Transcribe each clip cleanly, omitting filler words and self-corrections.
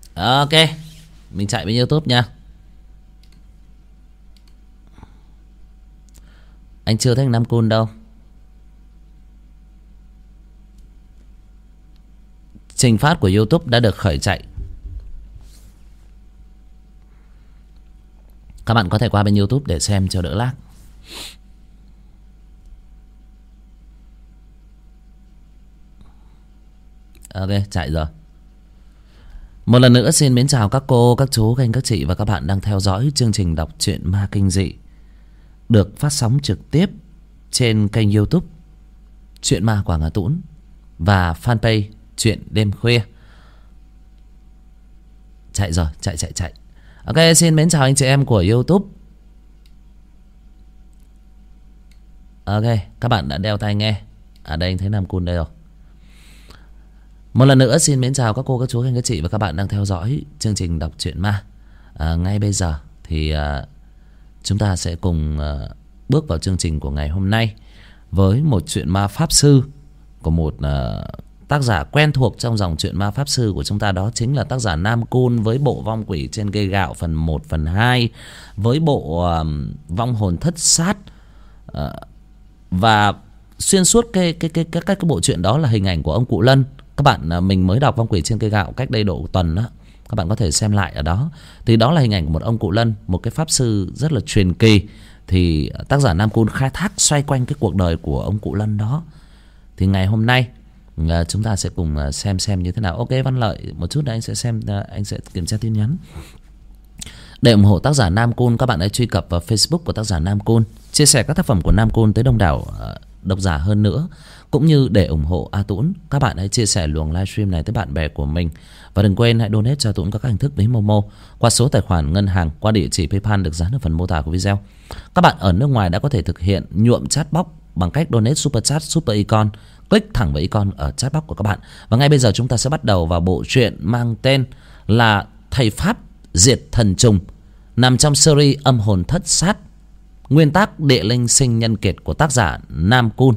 Ok, mình chạy bên YouTube nha. Anh chưa thấy Nam Cun đâu. Trình phát của YouTube đã được khởi chạy. Các bạn có thể qua bên YouTube để xem cho đỡ lag. Ok, chạy rồi. Một lần nữa xin mến chào các cô, các chú, các anh, các chị và các bạn đang theo dõi chương trình đọc truyện ma kinh dị được phát sóng trực tiếp trên kênh YouTube Truyện Ma Quảng Hà Tũng và fanpage Truyện Đêm Khuya. Chạy rồi, chạy. Ok, xin mến chào anh chị em của YouTube. Ok, các bạn đã đeo tai nghe. À đây, anh thấy Nam Cun đây rồi. Một lần nữa xin mến chào các cô, các chú, các anh, các chị và các bạn đang theo dõi chương trình đọc truyện ma. Ngay bây giờ thì chúng ta sẽ cùng bước vào chương trình của ngày hôm nay với một truyện ma pháp sư của một tác giả quen thuộc trong dòng truyện ma pháp sư của chúng ta, đó chính là tác giả Nam Cun với bộ Vong Quỷ Trên Cây Gạo phần 1, phần 2, với bộ Vong Hồn Thất Sát, và xuyên suốt cái bộ truyện đó là hình ảnh của ông Cụ Lân. Các bạn, mình mới đọc Vong Quỷ Trên Cây Gạo cách đây độ tuần đó, các bạn có thể xem lại ở đó. Thì đó là hình ảnh của một ông Cụ Lân, một cái pháp sư rất là truyền kỳ. Thì tác giả Nam Cun khai thác xoay quanh cái cuộc đời của ông Cụ Lân đó. Thì ngày hôm nay chúng ta sẽ cùng xem như thế nào. Ok Văn Lợi, một chút nữa anh sẽ xem, anh sẽ kiểm tra tin nhắn. Để ủng hộ tác giả Nam Cun, các bạn hãy truy cập vào Facebook của tác giả Nam Cun, chia sẻ các tác phẩm của Nam Cun tới đông đảo độc giả hơn nữa. Cũng như để ủng hộ A Tũng, các bạn hãy chia sẻ luồng livestream này tới bạn bè của mình. Và đừng quên hãy donate cho Tũng các hình thức với Momo qua số tài khoản ngân hàng, qua địa chỉ PayPal được dán ở phần mô tả của video. Các bạn ở nước ngoài đã có thể thực hiện nhuộm chatbox bằng cách donate super chat, super icon. Click thẳng vào icon ở chatbox của các bạn. Và ngay bây giờ chúng ta sẽ bắt đầu vào bộ truyện mang tên là Thầy Pháp Diệt Thần Trùng, nằm trong series Âm Hồn Thất Sát, nguyên tác Địa Linh Sinh Nhân Kiệt của tác giả Nam Cun.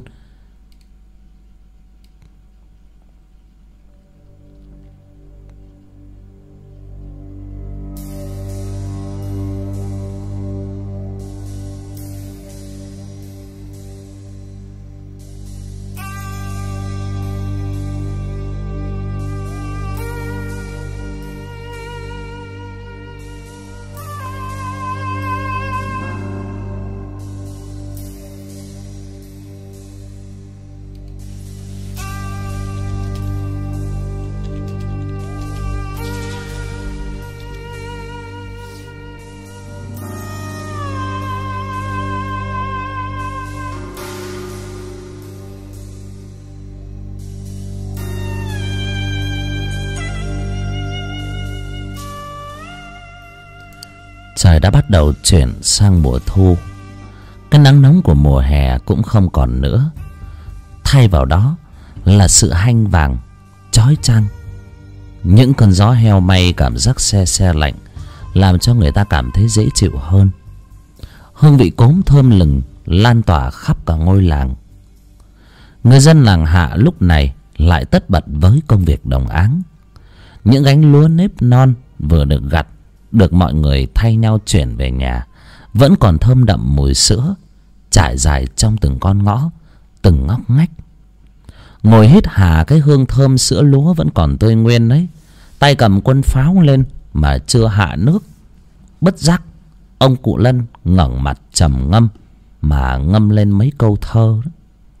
Trời đã bắt đầu chuyển sang mùa thu. Cái nắng nóng của mùa hè cũng không còn nữa. Thay vào đó là sự hanh vàng, chói chang. Những cơn gió heo may cảm giác se se lạnh, làm cho người ta cảm thấy dễ chịu hơn. Hương vị cốm thơm lừng lan tỏa khắp cả ngôi làng. Người dân làng Hạ lúc này lại tất bật với công việc đồng áng. Những gánh lúa nếp non vừa được gặt, được mọi người thay nhau chuyển về nhà, vẫn còn thơm đậm mùi sữa trải dài trong từng con ngõ, từng ngóc ngách. Ngồi hít hà cái hương thơm sữa lúa vẫn còn tươi nguyên đấy, tay cầm quân pháo lên mà chưa hạ nước. Bất giác ông Cụ Lân ngẩng mặt trầm ngâm mà ngâm lên mấy câu thơ đó.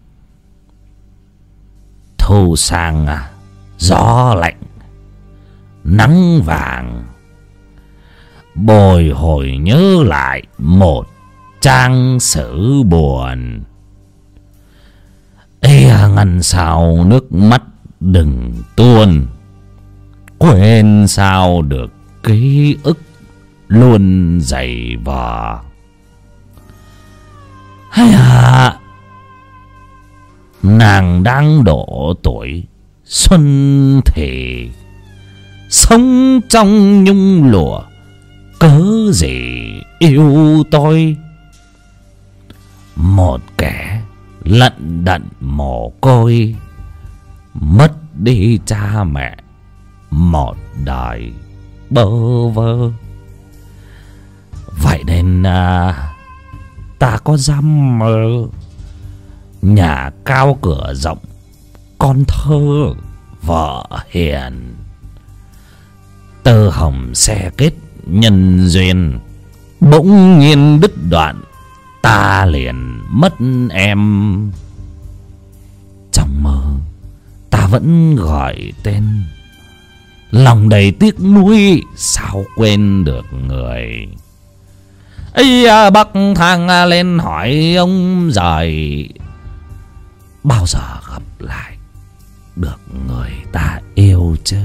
Thu sang à, gió lạnh, nắng vàng, bồi hồi nhớ lại một trang sử buồn. Ê ngăn sao nước mắt đừng tuôn, quên sao được ký ức luôn dày vò. Hay à, nàng đang độ tuổi xuân thì sống trong nhung lụa, cớ gì yêu tôi. Một kẻ lận đận mồ côi, mất đi cha mẹ một đời bơ vơ. Vậy nên ta có dám mơ nhà cao cửa rộng, con thơ vợ hiền, tơ hồng xe kết nhân duyên, bỗng nhiên đứt đoạn ta liền mất em. Trong mơ ta vẫn gọi tên, lòng đầy tiếc nuối sao quên được người. Ây bác thang lên hỏi ông giời, bao giờ gặp lại được người ta yêu chứ?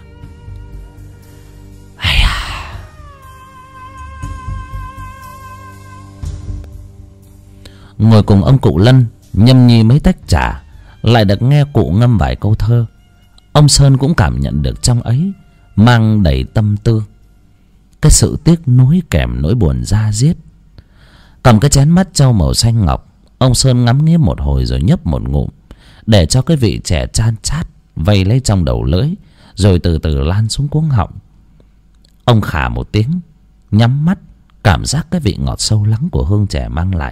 Ngồi cùng ông cụ Lân nhâm nhi mấy tách trà, lại được nghe cụ ngâm vài câu thơ. Ông Sơn cũng cảm nhận được trong ấy mang đầy tâm tư, cái sự tiếc nuối kèm nỗi buồn da diết. Cầm cái chén mắt trâu màu xanh ngọc, ông Sơn ngắm nghía một hồi rồi nhấp một ngụm, để cho cái vị chè chan chát vây lấy trong đầu lưỡi, rồi từ từ lan xuống cuống họng. Ông khà một tiếng, nhắm mắt, cảm giác cái vị ngọt sâu lắng của hương chè mang lại.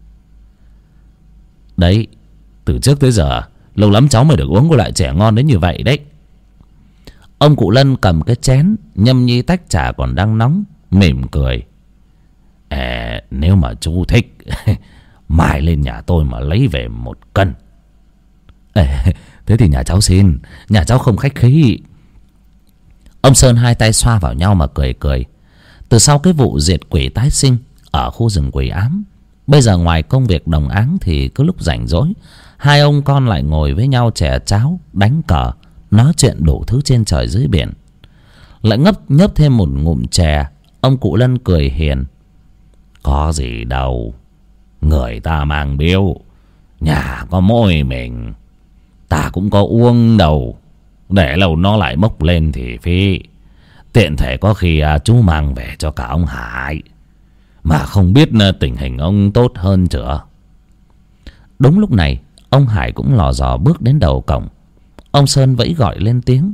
Đấy, từ trước tới giờ lâu lắm cháu mới được uống cái loại chè ngon đến như vậy đấy. Ông cụ Lân cầm cái chén nhâm nhi tách trà còn đang nóng, mỉm cười. Nếu mà chú thích mai lên nhà tôi mà lấy về 1 cân. Thế thì nhà cháu xin, nhà cháu không khách khí. Ông Sơn hai tay xoa vào nhau mà cười cười. Từ sau cái vụ diệt quỷ tái sinh ở khu rừng Quỷ Ám, bây giờ ngoài công việc đồng áng thì cứ lúc rảnh rỗi, hai ông con lại ngồi với nhau chè cháo, đánh cờ, nói chuyện đủ thứ trên trời dưới biển. Lại nhấp thêm một ngụm chè, ông cụ Lân cười hiền. Có gì đâu, người ta mang biếu, nhà có mỗi mình, ta cũng có uống đâu, để lâu nó lại bốc lên thì phí. Tiện thể có khi chú mang về cho cả ông Hải, mà không biết tình hình ông tốt hơn chưa. Đúng lúc này ông Hải cũng lò dò bước đến đầu cổng. Ông Sơn vẫy gọi lên tiếng.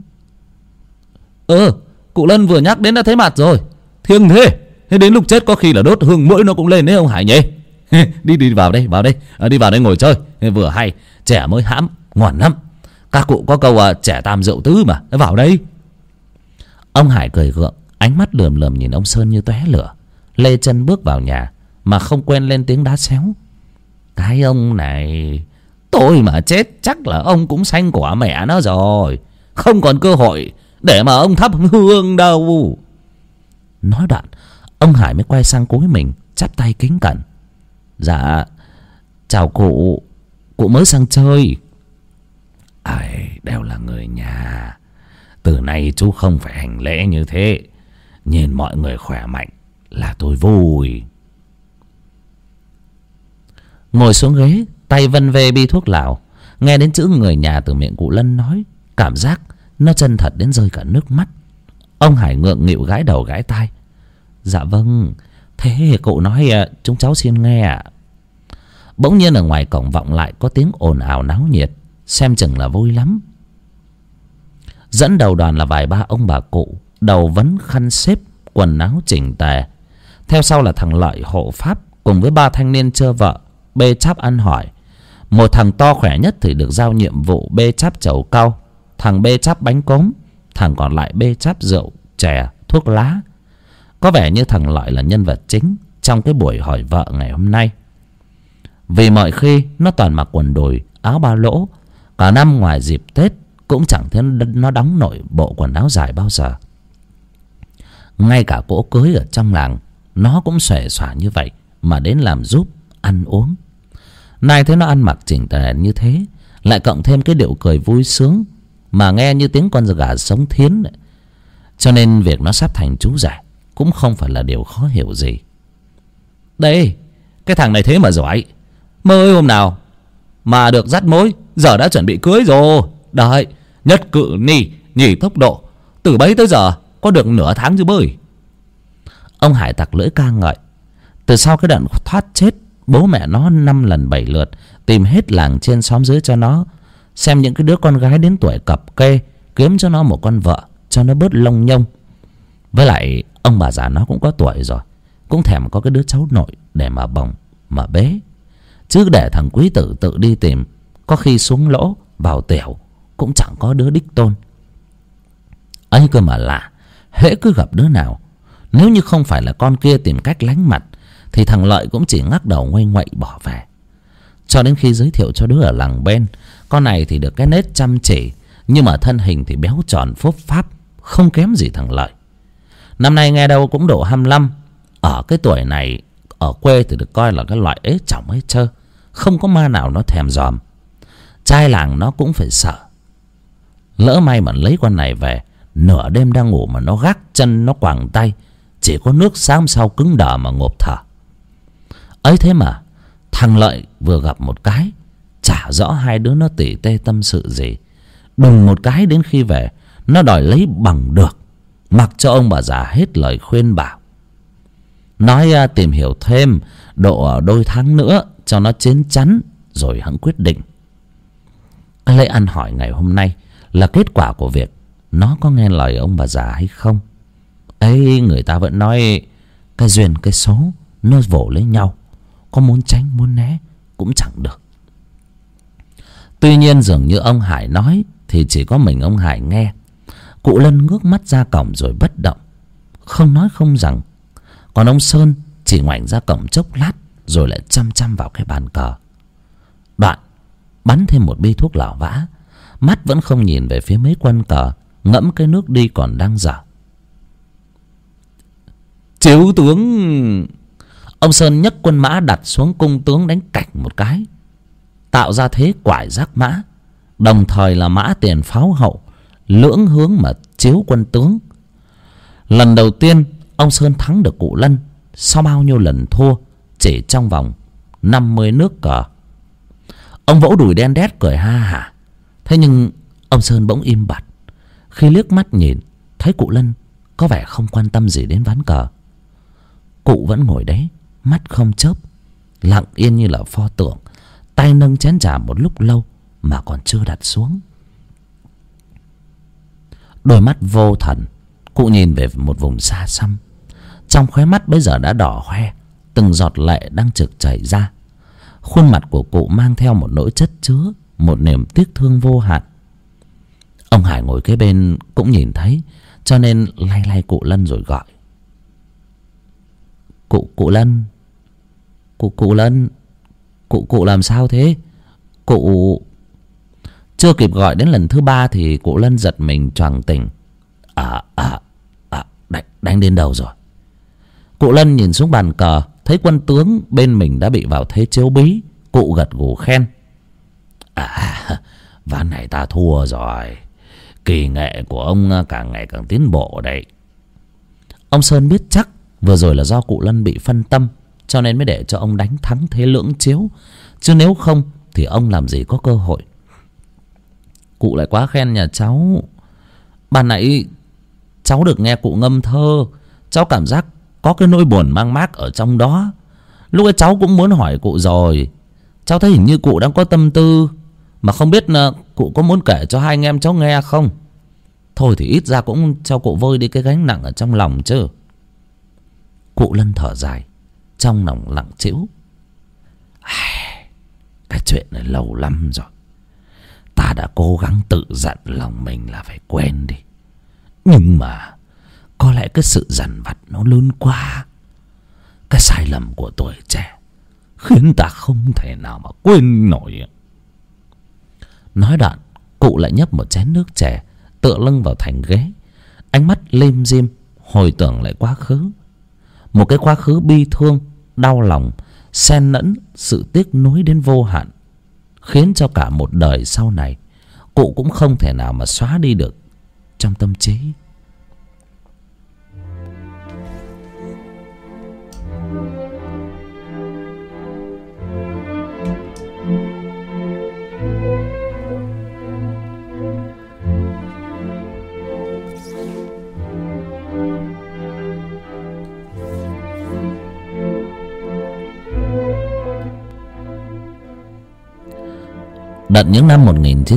Cụ Lân vừa nhắc đến đã thấy mặt rồi. Thiêng thế, thế đến lúc chết có khi là đốt hương mũi nó cũng lên đấy ông Hải nhỉ. Đi vào đây, đi vào đây ngồi chơi vừa hay, trẻ mới hãm ngoan lắm. Các cụ có câu trẻ tam rượu tứ mà, vào đây. Ông Hải cười gượng, ánh mắt lườm lườm nhìn ông Sơn như tóe lửa, lê chân bước vào nhà mà không quên lên tiếng đá xéo. Cái ông này, tôi mà chết chắc là ông cũng sanh quả mẹ nó rồi, không còn cơ hội để mà ông thắp hương đâu. Nói đoạn, ông Hải mới quay sang cúi mình chắp tay kính cẩn. Dạ chào cụ, cụ mới sang chơi. Đều là người nhà, từ nay chú không phải hành lễ như thế. Nhìn mọi người khỏe mạnh là tôi vui. Ngồi xuống ghế, tay vân vê bi thuốc lào, nghe đến chữ người nhà từ miệng cụ Lân nói, cảm giác nó chân thật đến rơi cả nước mắt. Ông Hải ngượng nghịu gãi đầu gãi tai. Dạ vâng, thế cụ nói chúng cháu xin nghe ạ. Bỗng nhiên ở ngoài cổng vọng lại có tiếng ồn ào náo nhiệt, xem chừng là vui lắm. Dẫn đầu đoàn là vài ba ông bà cụ, đầu vấn khăn xếp, quần áo chỉnh tề. Theo sau là thằng Lợi hộ pháp cùng với 3 thanh niên chơ vợ bê cháp ăn hỏi. Một thằng to khỏe nhất thì được giao nhiệm vụ bê cháp chầu cau, thằng bê cháp bánh cốm, thằng còn lại bê cháp rượu, chè, thuốc lá. Có vẻ như thằng Lợi là nhân vật chính trong cái buổi hỏi vợ ngày hôm nay, vì mọi khi nó toàn mặc quần đùi, áo ba lỗ. Cả năm ngoài dịp Tết cũng chẳng thấy nó đóng nổi bộ quần áo dài bao giờ. Ngay cả cỗ cưới ở trong làng nó cũng xòe xòa như vậy mà đến làm giúp ăn uống. Nay thấy nó ăn mặc chỉnh tề như thế, lại cộng thêm cái điệu cười vui sướng mà nghe như tiếng con gà sống thiến, cho nên việc nó sắp thành chú rể cũng không phải là điều khó hiểu gì. Đây, cái thằng này thế mà giỏi, mơ ơi hôm nào mà được dắt mối, giờ đã chuẩn bị cưới rồi. Đấy, nhất cự ni nhì tốc độ, từ bấy tới giờ có được nửa tháng chứ bơi. Ông Hải tặc lưỡi ca ngợi. Từ sau cái đoạn thoát chết, bố mẹ nó 5 lần 7 lượt tìm hết làng trên xóm dưới cho nó xem những cái đứa con gái đến tuổi cập kê, kiếm cho nó một con vợ cho nó bớt lông nhông. Với lại ông bà già nó cũng có tuổi rồi, cũng thèm có cái đứa cháu nội để mà bồng mà bế. Chứ để thằng quý tử tự đi tìm, có khi xuống lỗ vào tiểu cũng chẳng có đứa đích tôn. Ấy cơ mà lạ, hễ cứ gặp đứa nào, nếu như không phải là con kia tìm cách lánh mặt, thì thằng Lợi cũng chỉ ngắc đầu ngoay ngoậy bỏ về. Cho đến khi giới thiệu cho đứa ở làng bên, con này thì được cái nết chăm chỉ, nhưng mà thân hình thì béo tròn phốp pháp, không kém gì thằng Lợi. Năm nay nghe đâu cũng độ 25. Ở cái tuổi này, ở quê thì được coi là cái loại ế chỏng ế chơ, không có ma nào nó thèm dòm. Trai làng nó cũng phải sợ. Lỡ may mà lấy con này về, nửa đêm đang ngủ mà nó gác chân nó quàng tay, chỉ có nước sáng sau cứng đờ mà ngộp thở. Ấy thế mà thằng Lợi vừa gặp một cái, chả rõ hai đứa nó tỉ tê tâm sự gì, đùng một cái đến khi về nó đòi lấy bằng được, mặc cho ông bà già hết lời khuyên bảo. Nói tìm hiểu thêm độ đôi tháng nữa cho nó chín chắn rồi hẵng quyết định. Cái lễ ăn hỏi ngày hôm nay là kết quả của việc nó có nghe lời ông bà già hay không. Ấy, người ta vẫn nói cái duyên cái số nó vỗ lấy nhau, có muốn tránh muốn né cũng chẳng được. Tuy nhiên dường như ông Hải nói thì chỉ có mình ông Hải nghe. Cụ Lân ngước mắt ra cổng rồi bất động, không nói không rằng. Còn ông Sơn chỉ ngoảnh ra cổng chốc lát rồi lại chăm chăm vào cái bàn cờ. Đoạn bắn thêm một bi thuốc lảo vã, mắt vẫn không nhìn về phía mấy quân cờ, ngẫm cái nước đi còn đang dở. Chiếu tướng. Ông Sơn nhấc quân mã đặt xuống cung tướng đánh cạch một cái, tạo ra thế quải giác mã, đồng thời là mã tiền pháo hậu, lưỡng hướng mà chiếu quân tướng. Lần đầu tiên ông Sơn thắng được cụ Lân sau bao nhiêu lần thua chỉ trong vòng 50 nước cờ. Ông vỗ đùi đen đét cười ha hả. Thế nhưng ông Sơn bỗng im bặt khi liếc mắt nhìn thấy cụ Lân có vẻ không quan tâm gì đến ván cờ. Cụ vẫn ngồi đấy, mắt không chớp, lặng yên như là pho tượng, tay nâng chén trà một lúc lâu mà còn chưa đặt xuống. Đôi mắt vô thần, cụ nhìn về một vùng xa xăm. Trong khóe mắt bây giờ đã đỏ hoe, từng giọt lệ đang trực chảy ra. Khuôn mặt của cụ mang theo một nỗi chất chứa, một niềm tiếc thương vô hạn. Ông Hải ngồi kế bên cũng nhìn thấy, cho nên lay lay cụ Lân rồi gọi. Cụ Lân. Cụ Lân. Cụ làm sao thế? Cụ. Chưa kịp gọi đến lần thứ ba thì cụ Lân giật mình choàng tỉnh. Đánh đến đâu rồi? Cụ Lân nhìn xuống bàn cờ, thấy quân tướng bên mình đã bị vào thế chiếu bí. Cụ gật gù khen. Ván này ta thua rồi. Kỳ nghệ của ông càng ngày càng tiến bộ đấy. Ông Sơn biết chắc vừa rồi là do cụ Lân bị phân tâm, cho nên mới để cho ông đánh thắng thế lưỡng chiếu, chứ nếu không thì ông làm gì có cơ hội. Cụ lại quá khen nhà cháu. Ban nãy cháu được nghe cụ ngâm thơ, cháu cảm giác có cái nỗi buồn mang mác ở trong đó. Lúc ấy cháu cũng muốn hỏi cụ rồi. Cháu thấy hình như cụ đang có tâm tư, mà không biết cụ có muốn kể cho hai anh em cháu nghe không? Thôi thì ít ra cũng cho cụ vơi đi cái gánh nặng ở trong lòng chứ. Cụ Lân thở dài, trong lòng lặng trĩu. Cái chuyện này lâu lắm rồi. Ta đã cố gắng tự dặn lòng mình là phải quên đi, nhưng mà có lẽ cái sự dằn vặt nó lớn quá. Cái sai lầm của tuổi trẻ khiến ta không thể nào mà quên nổi. Nói đoạn, cụ lại nhấp một chén nước chè, tựa lưng vào thành ghế, ánh mắt lim dim hồi tưởng lại quá khứ. Một cái quá khứ bi thương, đau lòng, xen lẫn sự tiếc nuối đến vô hạn, khiến cho cả một đời sau này cụ cũng không thể nào mà xóa đi được trong tâm trí. Đợt những năm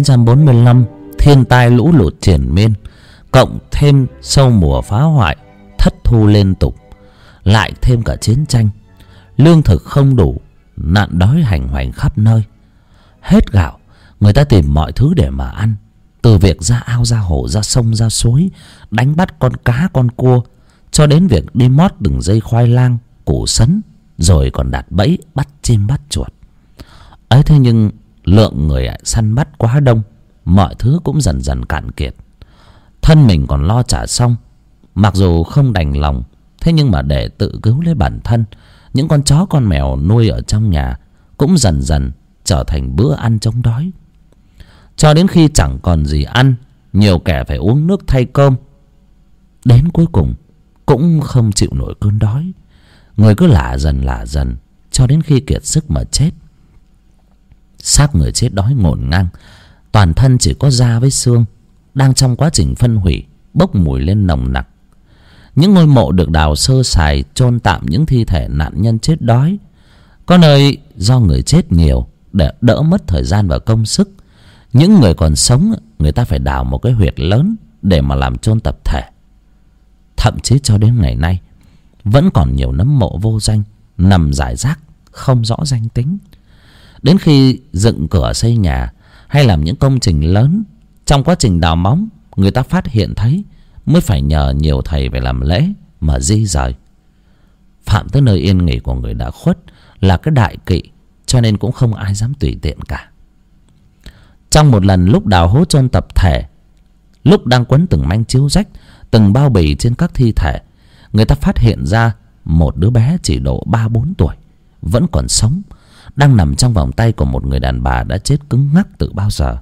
1945, thiên tai lũ lụt triền miên, cộng thêm sâu mùa phá hoại, thất thu liên tục, lại thêm cả chiến tranh, lương thực không đủ, nạn đói hành hoành khắp nơi. Hết gạo, người ta tìm mọi thứ để mà ăn, từ việc ra ao ra hồ ra sông ra suối, đánh bắt con cá con cua, cho đến việc đi mót từng dây khoai lang củ sắn, rồi còn đặt bẫy bắt chim bắt chuột. Ấy thế nhưng lượng người săn bắt quá đông, mọi thứ cũng dần dần cạn kiệt. Thân mình còn lo trả xong, mặc dù không đành lòng, thế nhưng mà để tự cứu lấy bản thân, những con chó con mèo nuôi ở trong nhà cũng dần dần trở thành bữa ăn chống đói. Cho đến khi chẳng còn gì ăn, nhiều kẻ phải uống nước thay cơm, đến cuối cùng cũng không chịu nổi cơn đói. Người cứ lả dần cho đến khi kiệt sức mà chết. Xác người chết đói ngổn ngang, toàn thân chỉ có da với xương, đang trong quá trình phân hủy, bốc mùi lên nồng nặc. Những ngôi mộ được đào sơ sài chôn tạm những thi thể nạn nhân chết đói. Có nơi do người chết nhiều, để đỡ mất thời gian và công sức, những người còn sống người ta phải đào một cái huyệt lớn để mà làm chôn tập thể. Thậm chí cho đến ngày nay vẫn còn nhiều nấm mộ vô danh nằm rải rác không rõ danh tính. Đến khi dựng cửa xây nhà hay làm những công trình lớn, trong quá trình đào móng người ta phát hiện thấy, mới phải nhờ nhiều thầy về làm lễ mà di rời. Phạm tới nơi yên nghỉ của người đã khuất là cái đại kỵ, cho nên cũng không ai dám tùy tiện cả. Trong một lần lúc đào hố chôn tập thể, lúc đang quấn từng manh chiếu rách, từng bao bì trên các thi thể, người ta phát hiện ra một đứa bé chỉ độ 3-4 tuổi vẫn còn sống, đang nằm trong vòng tay của một người đàn bà đã chết cứng ngắc từ bao giờ.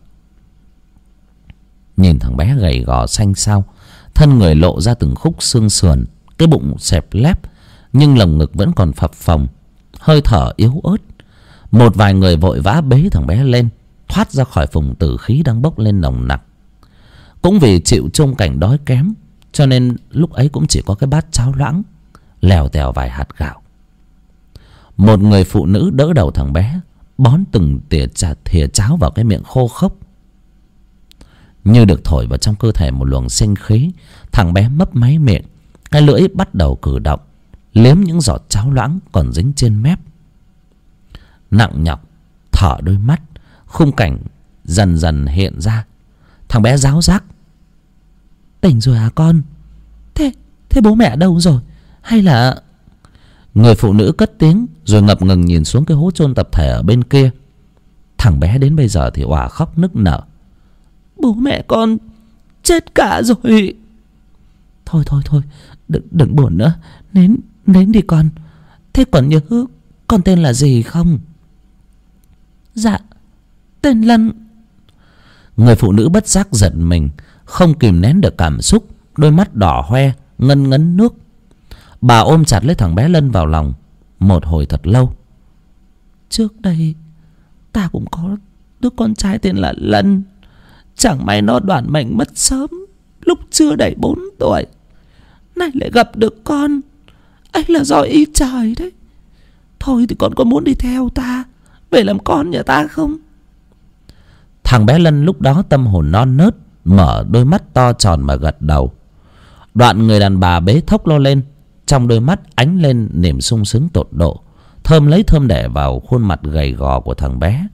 Nhìn thằng bé gầy gò xanh xao, thân người lộ ra từng khúc xương sườn, cái bụng xẹp lép, nhưng lồng ngực vẫn còn phập phồng, hơi thở yếu ớt. Một vài người vội vã bế thằng bé lên, thoát ra khỏi vùng tử khí đang bốc lên nồng nặc. Cũng vì chịu chung cảnh đói kém, cho nên lúc ấy cũng chỉ có cái bát cháo loãng, lèo tèo vài hạt gạo. Một người phụ nữ đỡ đầu thằng bé, bón từng thìa cháo vào cái miệng khô khốc. Như được thổi vào trong cơ thể một luồng sinh khí, thằng bé mấp máy miệng, cái lưỡi bắt đầu cử động, liếm những giọt cháo loãng còn dính trên mép. Nặng nhọc thở đôi mắt, khung cảnh dần dần hiện ra. Thằng bé ráo rác: "Tỉnh rồi à con? Thế bố mẹ đâu rồi? Hay là..." Người phụ nữ cất tiếng rồi ngập ngừng nhìn xuống cái hố chôn tập thể ở bên kia. Thằng bé đến bây giờ thì òa khóc nức nở: "Bố mẹ con chết cả rồi." Thôi đừng buồn nữa, nến đi con. Thế còn nhớ con tên là gì không?" "Dạ, tên Lân." Người phụ nữ bất giác giật mình, không kìm nén được cảm xúc, đôi mắt đỏ hoe ngân ngấn nước. Bà ôm chặt lấy thằng bé Lân vào lòng một hồi thật lâu. "Trước đây ta cũng có đứa con trai tên là Lân. Chẳng may nó đoản mệnh mất sớm lúc chưa đầy 4 tuổi. Nay lại gặp được con, ấy là do ý trời đấy. Thôi thì con có muốn đi theo ta về làm con nhà ta không?" Thằng bé Lân lúc đó tâm hồn non nớt, mở đôi mắt to tròn mà gật đầu. Đoạn người đàn bà bế thốc lo lên, trong đôi mắt ánh lên niềm sung sướng tột độ, thơm lấy thơm đẻ vào khuôn mặt gầy gò của thằng bé.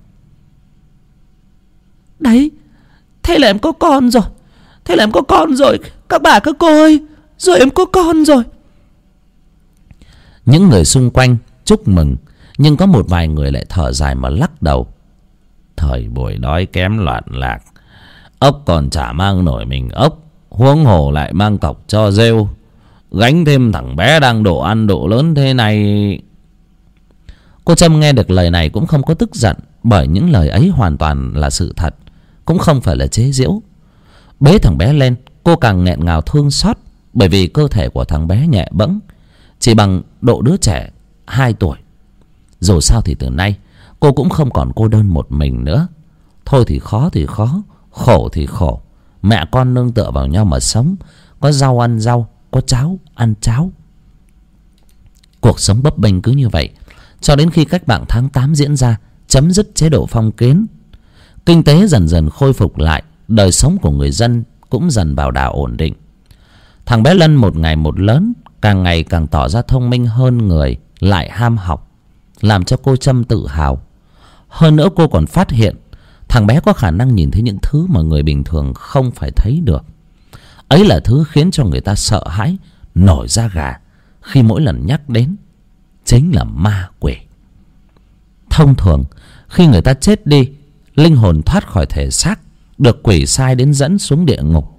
"Đấy, thế là em có con rồi. Thế là em có con rồi các bà các cô ơi. Rồi em có con rồi." Những người xung quanh chúc mừng, nhưng có một vài người lại thở dài mà lắc đầu: "Thời buổi đói kém loạn lạc, ốc còn chả mang nổi mình ốc, huống hồ lại mang cọc cho rêu. Gánh thêm thằng bé đang độ ăn độ lớn thế này." Cô Trâm nghe được lời này cũng không có tức giận, bởi những lời ấy hoàn toàn là sự thật, cũng không phải là chế giễu. Bế thằng bé lên, cô càng nghẹn ngào thương xót, bởi vì cơ thể của thằng bé nhẹ bẫng, chỉ bằng độ đứa trẻ 2 tuổi. Dù sao thì từ nay cô cũng không còn cô đơn một mình nữa. Thôi thì khó, khổ thì khổ, mẹ con nương tựa vào nhau mà sống. Có rau ăn rau, có cháo ăn cháo. Cuộc sống bấp bênh cứ như vậy cho đến khi cách mạng tháng 8 diễn ra, chấm dứt chế độ phong kiến. Kinh tế dần dần khôi phục lại, đời sống của người dân cũng dần vào đà ổn định. Thằng bé Lân một ngày một lớn, càng ngày càng tỏ ra thông minh hơn người, lại ham học, làm cho cô Trâm tự hào. Hơn nữa cô còn phát hiện thằng bé có khả năng nhìn thấy những thứ mà người bình thường không phải thấy được. Ấy là thứ khiến cho người ta sợ hãi, nổi da gà khi mỗi lần nhắc đến, chính là ma quỷ. Thông thường khi người ta chết đi, linh hồn thoát khỏi thể xác, được quỷ sai đến dẫn xuống địa ngục.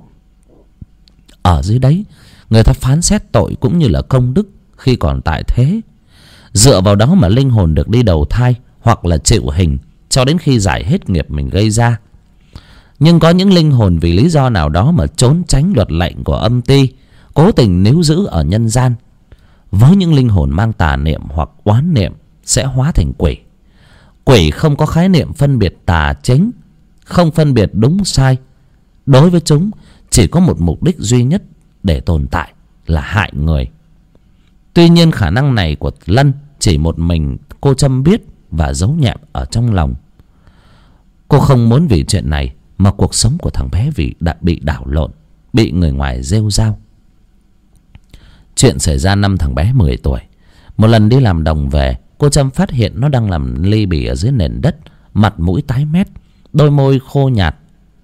Ở dưới đấy, người ta phán xét tội cũng như là công đức khi còn tại thế. Dựa vào đó mà linh hồn được đi đầu thai hoặc là chịu hình cho đến khi giải hết nghiệp mình gây ra. Nhưng có những linh hồn vì lý do nào đó mà trốn tránh luật lệnh của âm ty, cố tình níu giữ ở nhân gian. Với những linh hồn mang tà niệm hoặc oán niệm sẽ hóa thành quỷ. Quỷ không có khái niệm phân biệt tà chính, không phân biệt đúng sai. Đối với chúng chỉ có một mục đích duy nhất để tồn tại là hại người. Tuy nhiên khả năng này của Lân chỉ một mình cô Trâm biết và giấu nhẹm ở trong lòng. Cô không muốn vì chuyện này mà cuộc sống của thằng bé đã bị đảo lộn, bị người ngoài rêu rao. Chuyện xảy ra năm thằng bé 10 tuổi. Một lần đi làm đồng về, cô Trâm phát hiện nó đang nằm li bì ở dưới nền đất, mặt mũi tái mét, đôi môi khô nhạt.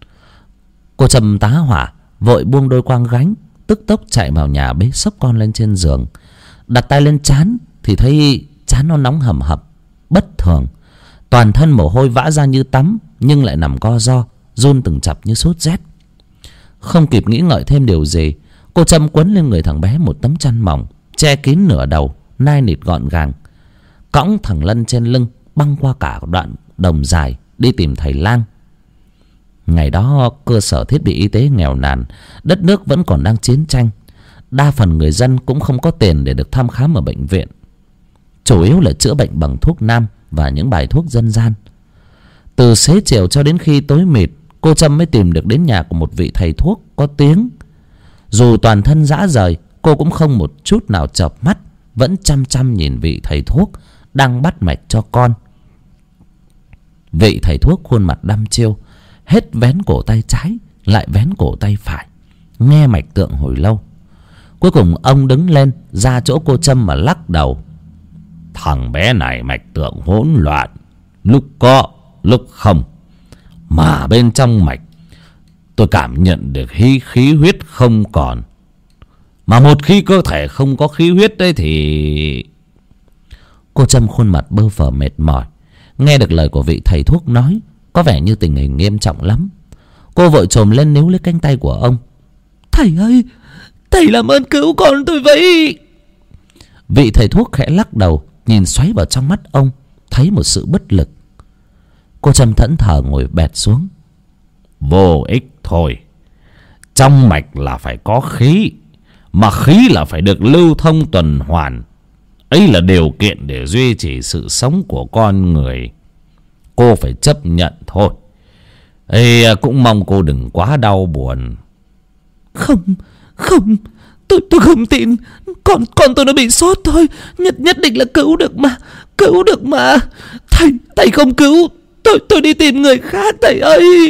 Cô Trâm tá hỏa, vội buông đôi quang gánh, tức tốc chạy vào nhà bế xốc con lên trên giường. Đặt tay lên trán thì thấy trán nó nóng hầm hập, bất thường. Toàn thân mồ hôi vã ra như tắm, nhưng lại nằm co ro, run từng chập như sốt rét. Không kịp nghĩ ngợi thêm điều gì, cô Trâm quấn lên người thằng bé một tấm chăn mỏng, che kín nửa đầu, nai nịt gọn gàng. Cõng thằng Lân trên lưng, băng qua cả đoạn đồng dài, đi tìm thầy lang. Ngày đó cơ sở thiết bị y tế nghèo nàn, đất nước vẫn còn đang chiến tranh. Đa phần người dân cũng không có tiền để được thăm khám ở bệnh viện. Chủ yếu là chữa bệnh bằng thuốc nam và những bài thuốc dân gian. Từ xế chiều cho đến khi tối mịt, cô Trâm mới tìm được đến nhà của một vị thầy thuốc có tiếng. Dù toàn thân rã rời, cô cũng không một chút nào chợp mắt, vẫn chăm chăm nhìn vị thầy thuốc đang bắt mạch cho con. Vị thầy thuốc khuôn mặt đăm chiêu, hết vén cổ tay trái lại vén cổ tay phải, nghe mạch tượng hồi lâu. Cuối cùng ông đứng lên ra chỗ cô Trâm mà lắc đầu. Thằng bé này mạch tượng hỗn loạn, lúc có lúc không. Mà bên trong mạch tôi cảm nhận được khí huyết không còn. Mà một khi cơ thể không có khí huyết đấy thì... Cô Trâm khuôn mặt bơ phờ mệt mỏi, nghe được lời của vị thầy thuốc nói có vẻ như tình hình nghiêm trọng lắm. Cô vội chồm lên níu lấy cánh tay của ông. Thầy ơi, thầy làm ơn cứu con tôi vậy. Vị thầy thuốc khẽ lắc đầu, nhìn xoáy vào trong mắt ông, thấy một sự bất lực. Cô Trâm thẫn thờ ngồi bệt xuống. Vô ích thôi. Trong mạch là phải có khí, mà khí là phải được lưu thông tuần hoàn. Ấy là điều kiện để duy trì sự sống của con người. Cô phải chấp nhận thôi. Ê, cũng mong cô đừng quá đau buồn. Không, tôi không tin. Con tôi nó bị sốt thôi. Nhất định là cứu được mà. Thầy không cứu, tôi đi tìm người khác thầy ơi.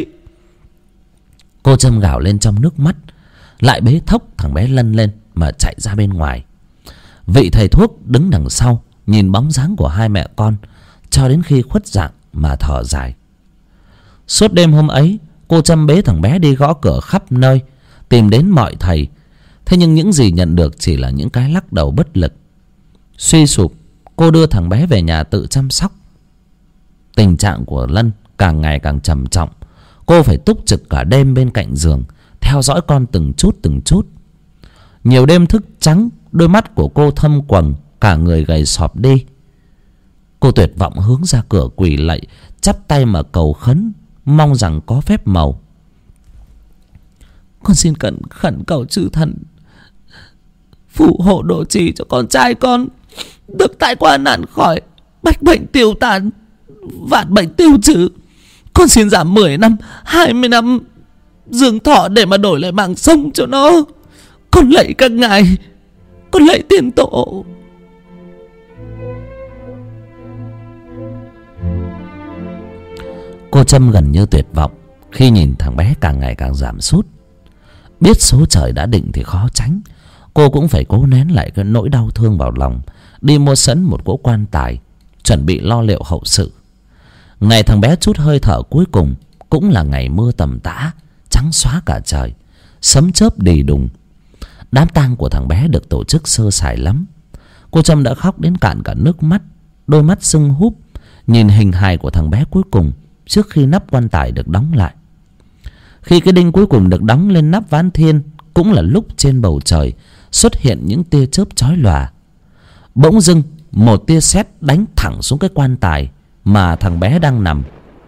Cô Trâm gào lên trong nước mắt, lại bế thốc thằng bé Lân lên mà chạy ra bên ngoài. Vị thầy thuốc đứng đằng sau nhìn bóng dáng của hai mẹ con cho đến khi khuất dạng mà thở dài. Suốt đêm hôm ấy, cô Trâm bế thằng bé đi gõ cửa khắp nơi, tìm đến mọi thầy. Thế nhưng những gì nhận được chỉ là những cái lắc đầu bất lực. Suy sụp, cô đưa thằng bé về nhà tự chăm sóc. Tình trạng của Lân càng ngày càng trầm trọng. Cô phải túc trực cả đêm bên cạnh giường, theo dõi con từng chút. Nhiều đêm thức trắng, đôi mắt của cô thâm quầng, cả người gầy sọp đi. Cô tuyệt vọng hướng ra cửa quỳ lạy, chắp tay mà cầu khấn, mong rằng có phép màu. Con xin khẩn cầu chư thần phù hộ độ trì cho con trai con được tai qua nạn khỏi, bách bệnh tiêu tán, vạn bệnh tiêu trừ. Con xin giảm 10 năm, 20 năm dương thọ để mà đổi lại mạng sống cho nó. Con lạy các ngài, con lạy tiên tổ. Cô Trâm gần như tuyệt vọng khi nhìn thằng bé càng ngày càng giảm sút. Biết số trời đã định thì khó tránh, cô cũng phải cố nén lại cái nỗi đau thương vào lòng, đi mua sẵn một cỗ quan tài, chuẩn bị lo liệu hậu sự. Ngày thằng bé trút hơi thở cuối cùng cũng là ngày mưa tầm tã, trắng xóa cả trời, sấm chớp đì đùng. Đám tang của thằng bé được tổ chức sơ sài lắm. Cô Trâm đã khóc đến cạn cả nước mắt, đôi mắt sưng húp nhìn hình hài của thằng bé cuối cùng trước khi nắp quan tài được đóng lại. Khi cái đinh cuối cùng được đóng lên nắp ván thiên, cũng là lúc trên bầu trời xuất hiện những tia chớp chói lòa. Bỗng dưng một tia sét đánh thẳng xuống cái quan tài mà thằng bé đang nằm.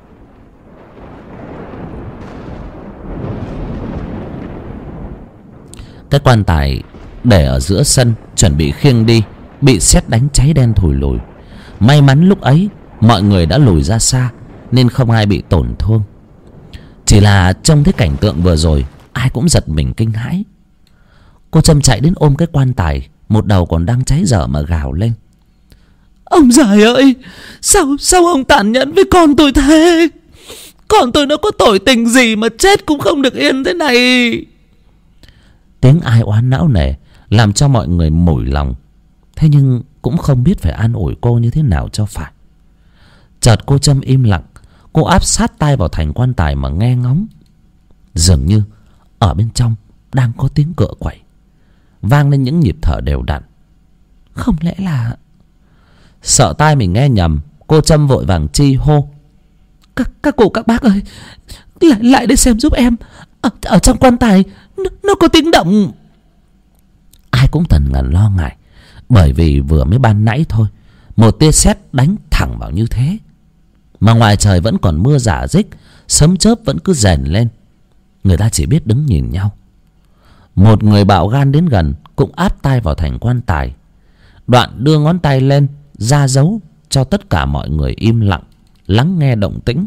Cái quan tài để ở giữa sân chuẩn bị khiêng đi bị sét đánh cháy đen thùi lùi. May mắn lúc ấy mọi người đã lùi ra xa nên không ai bị tổn thương. Chỉ là trông thấy cảnh tượng vừa rồi, ai cũng giật mình kinh hãi. Cô Trâm chạy đến ôm cái quan tài, một đầu còn đang cháy dở mà gào lên: "Ông giời ơi, sao ông tàn nhẫn với con tôi thế? Con tôi nó có tội tình gì mà chết cũng không được yên thế này?" Tiếng ai oán não nề làm cho mọi người mủi lòng. Thế nhưng cũng không biết phải an ủi cô như thế nào cho phải. Chợt cô Trâm im lặng. Cô áp sát tai vào thành quan tài mà nghe ngóng. Dường như ở bên trong đang có tiếng cựa quậy, vang lên những nhịp thở đều đặn. Không lẽ là... Sợ tai mình nghe nhầm, cô Trâm vội vàng chi hô: Các cụ các bác ơi, lại đây xem giúp em. Ở trong quan tài nó có tiếng động. Ai cũng tần ngần lo ngại, bởi vì vừa mới ban nãy thôi, một tia sét đánh thẳng vào như thế, mà ngoài trời vẫn còn mưa rả rích, sấm chớp vẫn cứ rền lên. Người ta chỉ biết đứng nhìn nhau. Một người bạo gan đến gần cũng áp tai vào thành quan tài, đoạn đưa ngón tay lên ra dấu cho tất cả mọi người im lặng lắng nghe động tĩnh.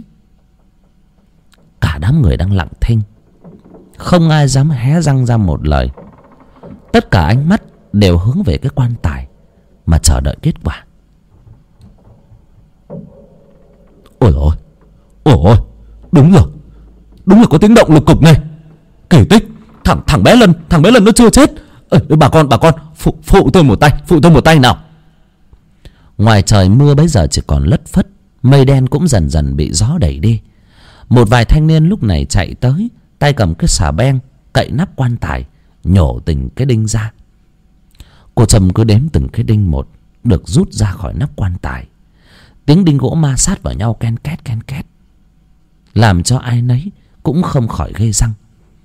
Cả đám người đang lặng thinh, không ai dám hé răng ra một lời. Tất cả ánh mắt đều hướng về cái quan tài mà chờ đợi kết quả. Ôi ôi, đúng là có tiếng động lục cục này. Kỳ tích, thằng bé Lân nó chưa chết. Bà con phụ tôi một tay nào. Ngoài trời mưa bấy giờ chỉ còn lất phất, mây đen cũng dần dần bị gió đẩy đi. Một vài thanh niên lúc này chạy tới, tay cầm cái xà beng cậy nắp quan tài, nhổ từng cái đinh ra. Cô Trâm cứ đếm từng cái đinh một được rút ra khỏi nắp quan tài. Tiếng đinh gỗ ma sát vào nhau ken két, làm cho ai nấy cũng không khỏi ghê răng.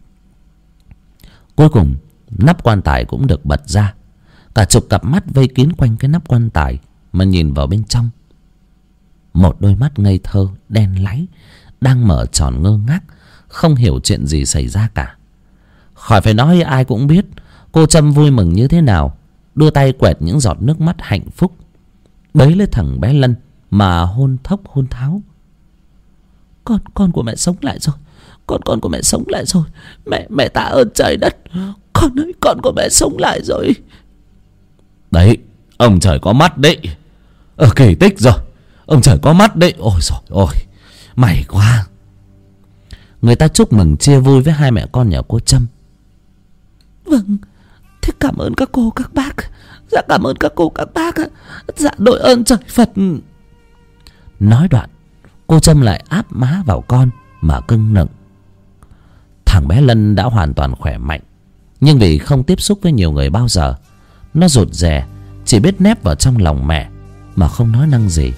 Cuối cùng nắp quan tài cũng được bật ra. Cả chục cặp mắt vây kín quanh cái nắp quan tài mà nhìn vào bên trong. Một đôi mắt ngây thơ đen láy đang mở tròn ngơ ngác, không hiểu chuyện gì xảy ra cả. Khỏi phải nói, ai cũng biết cô Trâm vui mừng như thế nào, đưa tay quẹt những giọt nước mắt hạnh phúc, bấy lấy thằng bé Lân mà hôn thốc hôn tháo. Con của mẹ sống lại rồi, con của mẹ sống lại rồi, mẹ tạ ơn trời đất, con ơi, con của mẹ sống lại rồi. Đấy, ông trời có mắt đấy. Kỳ tích rồi, ông trời có mắt đấy. Ôi giời ôi, may quá. Người ta chúc mừng chia vui với hai mẹ con nhà cô Trâm. Vâng, thế cảm ơn các cô các bác. Dạ cảm ơn các cô các bác. Dạ đội ơn trời Phật. Nói đoạn, cô Trâm lại áp má vào con mà cưng nựng. Thằng bé Lân đã hoàn toàn khỏe mạnh, nhưng vì không tiếp xúc với nhiều người bao giờ, nó rụt rè, chỉ biết nép vào trong lòng mẹ mà không nói năng gì.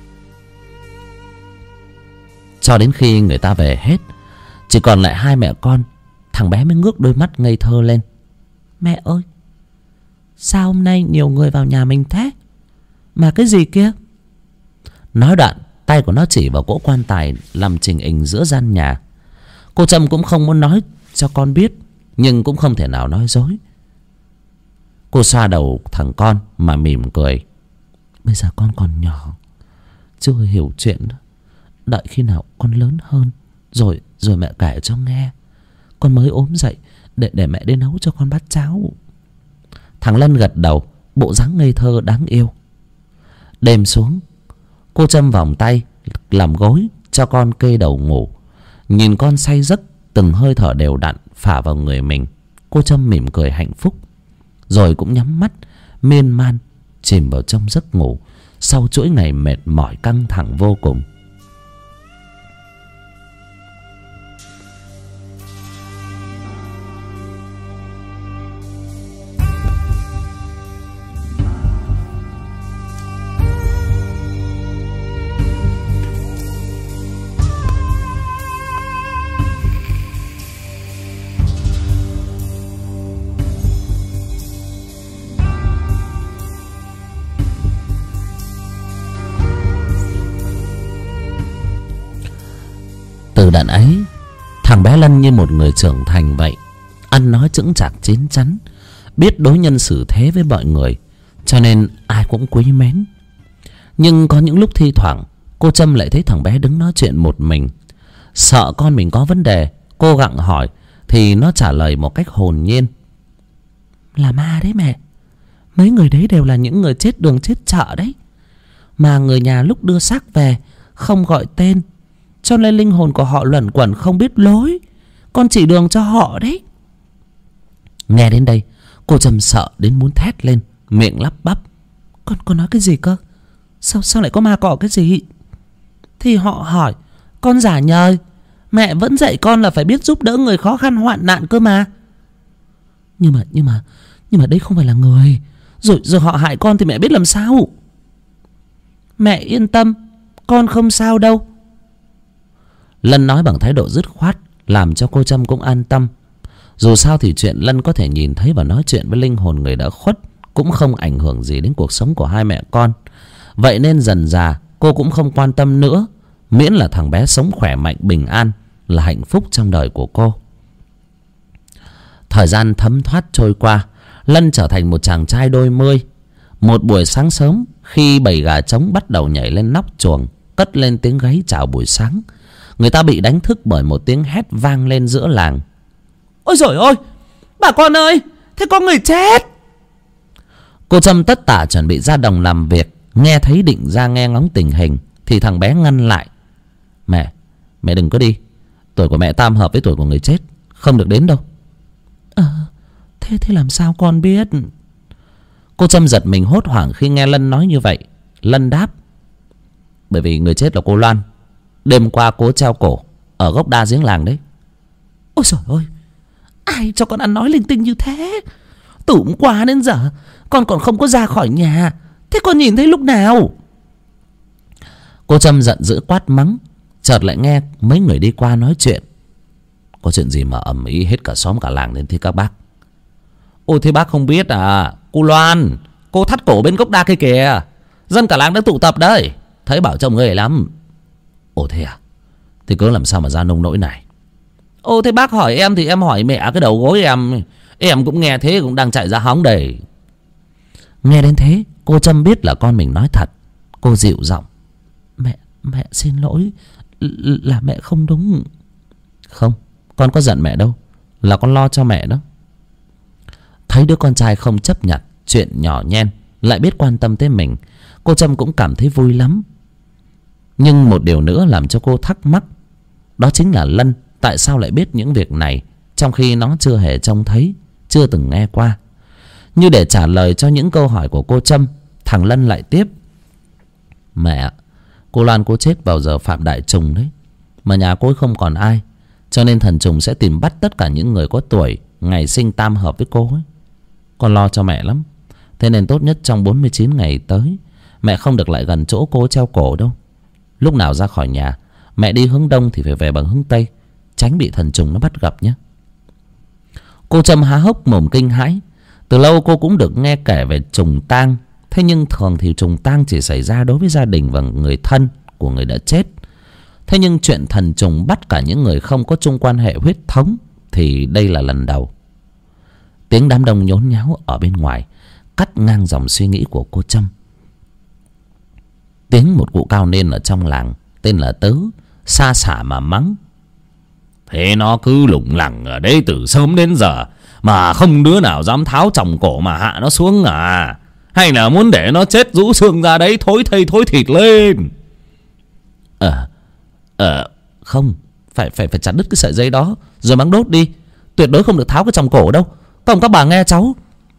Cho đến khi người ta về hết, chỉ còn lại hai mẹ con, thằng bé mới ngước đôi mắt ngây thơ lên. Mẹ ơi, sao hôm nay nhiều người vào nhà mình thế? Mà cái gì kia? Nói đoạn, tay của nó chỉ vào cỗ quan tài nằm chình ình giữa gian nhà. Cô Trâm cũng không muốn nói cho con biết, nhưng cũng không thể nào nói dối. Cô xoa đầu thằng con mà mỉm cười. Bây giờ con còn nhỏ, chưa hiểu chuyện đó. Đợi khi nào con lớn hơn rồi mẹ kể cho nghe. Con mới ốm dậy để mẹ đi nấu cho con bát cháo. Thằng Lân gật đầu, bộ dáng ngây thơ đáng yêu. Đêm xuống, cô Trâm vòng tay làm gối cho con kê đầu ngủ, nhìn con say giấc, từng hơi thở đều đặn phả vào người mình. Cô Trâm mỉm cười hạnh phúc, rồi cũng nhắm mắt miên man chìm vào trong giấc ngủ sau chuỗi ngày mệt mỏi căng thẳng vô cùng. Từ đợt ấy, thằng bé Lân như một người trưởng thành vậy, ăn nói chững chạc chín chắn, biết đối nhân xử thế với mọi người, cho nên ai cũng quý mến. Nhưng có những lúc thi thoảng cô Trâm lại thấy thằng bé đứng nói chuyện một mình. Sợ con mình có vấn đề, cô gặng hỏi thì nó trả lời một cách hồn nhiên: là ma đấy mẹ. Mấy người đấy đều là những người chết đường chết chợ đấy. Mà người nhà lúc đưa xác về không gọi tên, cho nên linh hồn của họ luẩn quẩn không biết lối. Con chỉ đường cho họ đấy. Nghe đến đây, cô Trâm sợ đến muốn thét lên, miệng lắp bắp: Con nói cái gì cơ? Sao lại có ma cọ cái gì? Thì họ hỏi, con giả nhời. Mẹ vẫn dạy con là phải biết giúp đỡ người khó khăn hoạn nạn cơ mà. Nhưng mà đây không phải là người. Rồi họ hại con thì mẹ biết làm sao? Mẹ yên tâm, con không sao đâu. Lân nói bằng thái độ dứt khoát, làm cho cô Trâm cũng an tâm. Dù sao thì chuyện Lân có thể nhìn thấy và nói chuyện với linh hồn người đã khuất cũng không ảnh hưởng gì đến cuộc sống của hai mẹ con. Vậy nên dần dà cô cũng không quan tâm nữa, miễn là thằng bé sống khỏe mạnh bình an là hạnh phúc trong đời của cô. Thời gian thấm thoát trôi qua, Lân trở thành một chàng trai đôi mươi. Một buổi sáng sớm, khi bầy gà trống bắt đầu nhảy lên nóc chuồng, cất lên tiếng gáy chào buổi sáng, người ta bị đánh thức bởi một tiếng hét vang lên giữa làng. Ôi giời ơi, bà con ơi, thế có người chết. Cô Trâm tất tả chuẩn bị ra đồng làm việc, nghe thấy định ra nghe ngóng tình hình thì thằng bé ngăn lại: Mẹ đừng có đi. Tuổi của mẹ tam hợp với tuổi của người chết, không được đến đâu. Thế làm sao con biết? Cô Trâm giật mình hốt hoảng khi nghe Lân nói như vậy. Lân đáp: Bởi vì người chết là cô Loan, đêm qua cố treo cổ ở gốc đa giếng làng đấy. Ôi trời ơi, ai cho con ăn nói linh tinh như thế? Từ hôm qua đến giờ con còn không có ra khỏi nhà, thế con nhìn thấy lúc nào? Cô Trâm giận dữ quát mắng, chợt lại nghe mấy người đi qua nói chuyện. Có chuyện gì mà ầm ĩ hết cả xóm cả làng lên thế các bác? Ôi thế bác không biết à? Cô Loan, cô thắt cổ bên gốc đa kia kìa. Dân cả làng đã tụ tập đấy, thấy bảo chồng ghê lắm. Ồ thế à? Thì cớ làm sao mà ra nông nỗi này? Ồ thế bác hỏi em thì em hỏi mẹ cái đầu gối em. Em cũng nghe thế cũng đang chạy ra hóng đầy. Nghe đến thế, cô Trâm biết là con mình nói thật. Cô dịu giọng: Mẹ xin lỗi, là mẹ không đúng. Không, con có giận mẹ đâu, là con lo cho mẹ đó. Thấy đứa con trai không chấp nhận chuyện nhỏ nhen, lại biết quan tâm tới mình, cô Trâm cũng cảm thấy vui lắm. Nhưng một điều nữa làm cho cô thắc mắc, đó chính là Lân tại sao lại biết những việc này, trong khi nó chưa hề trông thấy, chưa từng nghe qua. Như để trả lời cho những câu hỏi của cô Trâm, thằng Lân lại tiếp: Mẹ, cô Loan cô chết vào giờ phạm đại trùng đấy. Mà nhà cô không còn ai, cho nên thần trùng sẽ tìm bắt tất cả những người có tuổi ngày sinh tam hợp với cô ấy. Con lo cho mẹ lắm. Thế nên tốt nhất trong 49 ngày tới, mẹ không được lại gần chỗ cô treo cổ đâu. Lúc nào ra khỏi nhà, mẹ đi hướng đông thì phải về bằng hướng tây, tránh bị thần trùng nó bắt gặp nhé. Cô Trâm há hốc mồm kinh hãi. Từ lâu cô cũng được nghe kể về trùng tang, thế nhưng thường thì trùng tang chỉ xảy ra đối với gia đình và người thân của người đã chết. Thế nhưng chuyện thần trùng bắt cả những người không có chung quan hệ huyết thống thì đây là lần đầu. Tiếng đám đông nhốn nháo ở bên ngoài cắt ngang dòng suy nghĩ của cô Trâm. Tiếng một cụ cao niên ở trong làng tên là Tứ xa xả mà mắng: Thế nó cứ lủng lẳng ở đây từ sớm đến giờ mà không đứa nào dám tháo chồng cổ mà hạ nó xuống à? Hay là muốn để nó chết rũ xương ra đấy thối thây thối thịt lên? Không, phải chặt đứt cái sợi dây đó rồi mang đốt đi. tuyệt đối không được tháo cái chòm cổ đâu. Các bà nghe cháu.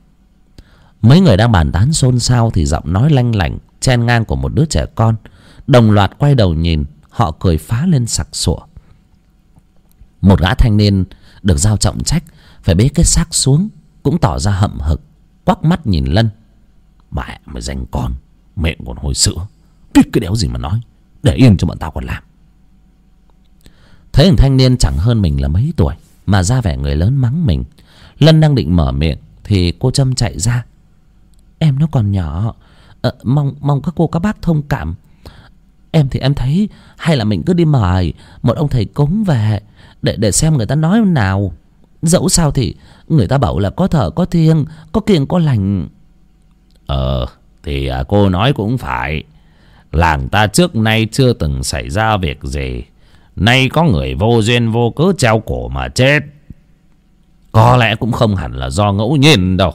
Mấy người đang bàn tán xôn xao thì giọng nói lanh lảnh chen ngang của một đứa trẻ con đồng loạt quay đầu nhìn. Họ cười phá lên sặc sụa. Một gã thanh niên được giao trọng trách phải bế cái xác xuống cũng tỏ ra hậm hực, quắc mắt nhìn Lân. Mẹ mày danh con, miệng còn hôi sữa, biết cái đéo gì mà nói, để yên cho bọn tao còn làm. Thấy thằng thanh niên chẳng hơn mình là mấy tuổi mà ra vẻ người lớn mắng mình, Lân đang định mở miệng thì cô Trâm chạy ra. Em nó còn nhỏ, mong các cô các bác thông cảm. Em thì em thấy hay là mình cứ đi mời một ông thầy cúng về để xem người ta nói nào. Dẫu sao thì người ta bảo là có thờ có thiêng, có kiêng có lành. Thì cô nói cũng phải. Làng ta trước nay chưa từng xảy ra việc gì, nay có người vô duyên vô cớ treo cổ mà chết, có lẽ cũng không hẳn là do ngẫu nhiên đâu.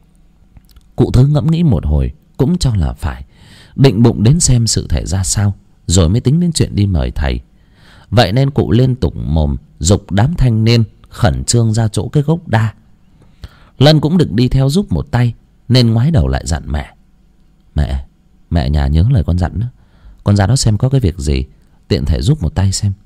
Cụ Thứ ngẫm nghĩ một hồi cũng cho là phải, định bụng đến xem sự thể ra sao rồi mới tính đến chuyện đi mời thầy. Vậy nên cụ liên tục mồm giục đám thanh niên khẩn trương ra chỗ cái gốc đa. Lân cũng định đi theo giúp một tay nên ngoái đầu lại dặn mẹ. Mẹ nhà nhớ lời con dặn đó, con ra đó xem có cái việc gì tiện thể giúp một tay xem.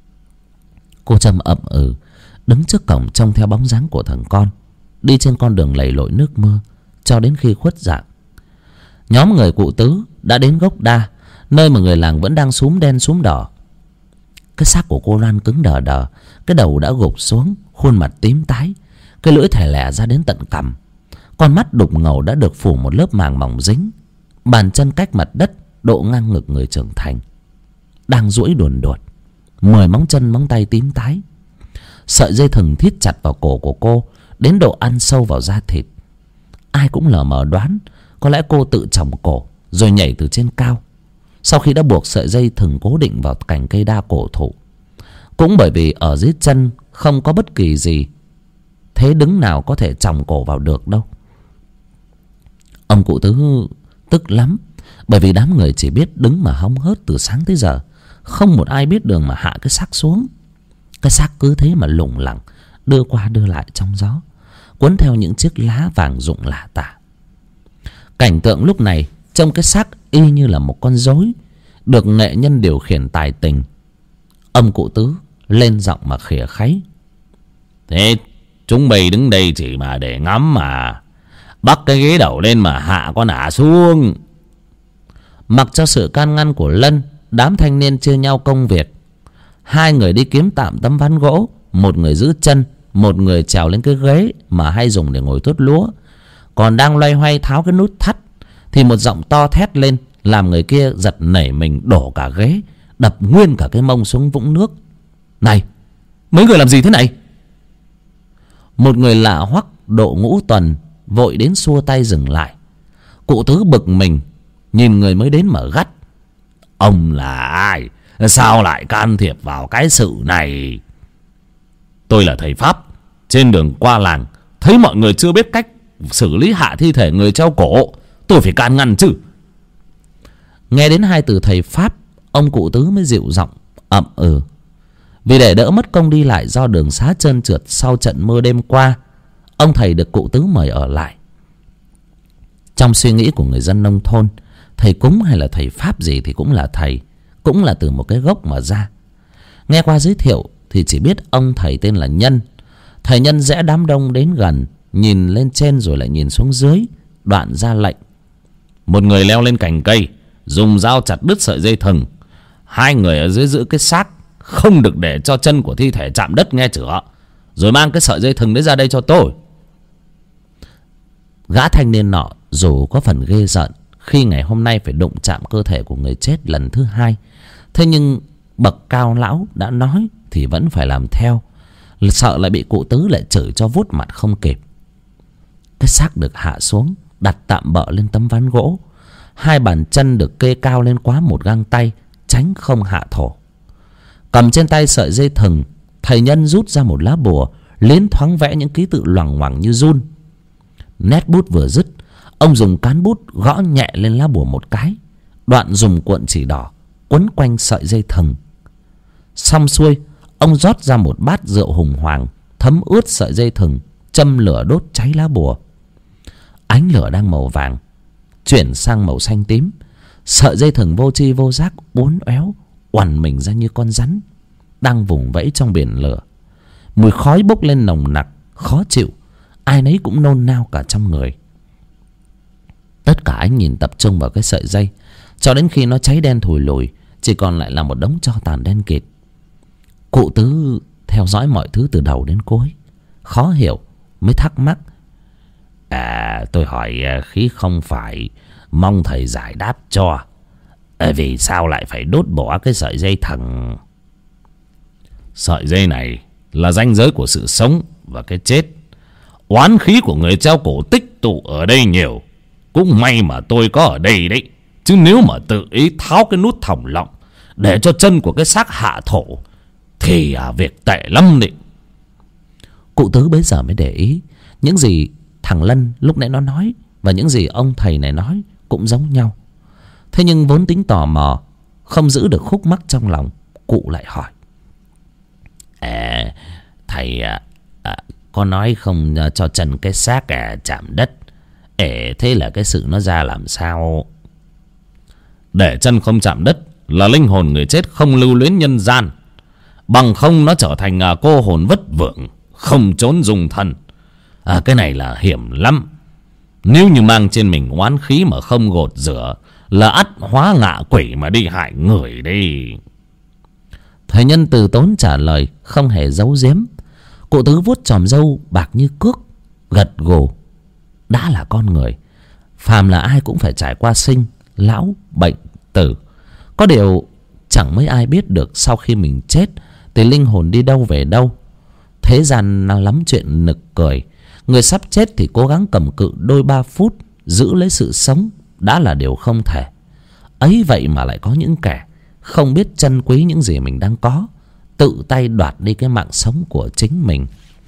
Cô Trâm ậm ừ, đứng trước cổng trông theo bóng dáng của thằng con đi trên con đường lầy lội nước mưa cho đến khi khuất dạng. Nhóm người cụ Tứ đã đến gốc đa, nơi mà người làng vẫn đang xúm đen xúm đỏ. Cái xác của cô Loan cứng đờ đờ, cái đầu đã gục xuống, khuôn mặt tím tái, cái lưỡi thè lè ra đến tận cằm, con mắt đục ngầu đã được phủ một lớp màng mỏng dính, bàn chân cách mặt đất độ ngang ngực người trưởng thành, đang duỗi đùn đột, 10 móng chân móng tay tím tái. Sợi dây thừng thít chặt vào cổ của cô đến độ ăn sâu vào da thịt. Ai cũng lờ mờ đoán có lẽ cô tự chòng cổ rồi nhảy từ trên cao. Sau khi đã buộc sợi dây thừng cố định vào cành cây đa cổ thụ, cũng bởi vì ở dưới chân không có bất kỳ gì, thế đứng nào có thể chòng cổ vào được đâu. Ông cụ Tứ tức lắm, bởi vì đám người chỉ biết đứng mà hóng hớt từ sáng tới giờ, không một ai biết đường mà hạ cái xác xuống. Cái xác cứ thế mà lủng lẳng đưa qua đưa lại trong gió, cuốn theo những chiếc lá vàng rụng lả tả. Cảnh tượng lúc này trông cái xác y như là một con rối được nghệ nhân điều khiển tài tình. Ông cụ Tứ lên giọng mà khịa kháy. Thế chúng mày đứng đây chỉ mà để ngắm mà, bắt cái ghế đầu lên mà hạ con ả xuống. Mặc cho sự can ngăn của Lân, đám thanh niên chia nhau công việc. Hai người đi kiếm tạm tấm ván gỗ, một người giữ chân, một người trèo lên cái ghế mà hay dùng để ngồi tuốt lúa. Còn đang loay hoay tháo cái nút thắt thì một giọng to thét lên làm người kia giật nảy mình đổ cả ghế, đập nguyên cả cái mông xuống vũng nước. Này, mấy người làm gì thế này? Một người lạ hoắc độ ngũ tuần vội đến xua tay dừng lại. Cụ Tứ bực mình nhìn người mới đến mà gắt. Ông là ai? Sao lại can thiệp vào cái sự này? Tôi là thầy Pháp, trên đường qua làng thấy mọi người chưa biết cách xử lý hạ thi thể người treo cổ, tôi phải can ngăn chứ. Nghe đến hai từ thầy Pháp, ông cụ Tứ mới dịu giọng ậm ừ. Vì để đỡ mất công đi lại do đường xá trơn trượt sau trận mưa đêm qua, ông thầy được cụ Tứ mời ở lại. Trong suy nghĩ của người dân nông thôn, thầy cúng hay là thầy Pháp gì thì cũng là thầy, cũng là từ một cái gốc mà ra. Nghe qua giới thiệu thì chỉ biết ông thầy tên là Nhân. Thầy Nhân rẽ đám đông đến gần, nhìn lên trên rồi lại nhìn xuống dưới, đoạn ra lệnh. Một người leo lên cành cây, dùng dao chặt đứt sợi dây thừng. Hai người ở dưới giữ cái xác, không được để cho chân của thi thể chạm đất nghe chưa. Rồi mang cái sợi dây thừng đấy ra đây cho tôi. Gã thanh niên nọ dù có phần ghê rợn khi ngày hôm nay phải đụng chạm cơ thể của người chết lần thứ hai, thế nhưng bậc cao lão đã nói thì vẫn phải làm theo, sợ lại bị cụ Tứ lại chửi cho vút mặt không kịp. Cái xác được hạ xuống, đặt tạm bợ lên tấm ván gỗ. Hai bàn chân được kê cao lên quá một găng tay, tránh không hạ thổ. Cầm trên tay sợi dây thừng, thầy Nhân rút ra một lá bùa, liến thoáng vẽ những ký tự loằng ngoằng như giun. Nét bút vừa dứt, ông dùng cán bút gõ nhẹ lên lá bùa một cái, đoạn dùng cuộn chỉ đỏ quấn quanh sợi dây thừng. Xong xuôi, ông rót ra một bát rượu hùng hoàng, thấm ướt sợi dây thừng, châm lửa đốt cháy lá bùa. Ánh lửa đang màu vàng chuyển sang màu xanh tím. Sợi dây thừng vô tri vô giác uốn éo oằn mình ra như con rắn đang vùng vẫy trong biển lửa. Mùi khói bốc lên nồng nặc khó chịu, ai nấy cũng nôn nao cả trong người. Tất cả ánh nhìn tập trung vào cái sợi dây, cho đến khi nó cháy đen thùi lùi, chỉ còn lại là một đống tro tàn đen kịt. Cụ Tứ theo dõi mọi thứ từ đầu đến cuối, khó hiểu mới thắc mắc: tôi hỏi khí không phải, mong thầy giải đáp cho. Vì sao lại phải đốt bỏ cái sợi dây thừng? Sợi dây này là ranh giới của sự sống và cái chết. Oán khí của người treo cổ tích tụ ở đây nhiều. Cũng may mà tôi có ở đây đấy, chứ nếu mà tự ý tháo cái nút thòng lọng để cho chân của cái xác hạ thổ thì việc tệ lắm đấy. Cụ Tứ bấy giờ mới để ý những gì thằng Lân lúc nãy nó nói và những gì ông thầy này nói cũng giống nhau. Thế nhưng vốn tính tò mò, không giữ được khúc mắc trong lòng, cụ lại hỏi: Thầy có nói không cho chân cái xác chạm đất, thế là cái sự nó ra làm sao? Để chân không chạm đất là linh hồn người chết không lưu luyến nhân gian, bằng không nó trở thành cô hồn vất vưởng, không trốn dùng thân. Cái này là hiểm lắm. Nếu như mang trên mình oán khí mà không gột rửa là ắt hóa ngạ quỷ mà đi hại người đi. Thầy Nhân từ tốn trả lời không hề giấu giếm. Cụ Tứ vuốt chòm râu bạc như cước, gật gù: đã là con người, phàm là ai cũng phải trải qua sinh, lão, bệnh, tử. Có điều chẳng mấy ai biết được sau khi mình chết thì linh hồn đi đâu về đâu. Thế gian nào lắm chuyện nực cười. Người sắp chết thì cố gắng cầm cự đôi ba phút giữ lấy sự sống đã là điều không thể. Ấy vậy mà lại có những kẻ không biết trân quý những gì mình đang có, tự tay đoạt đi cái mạng sống của chính mình.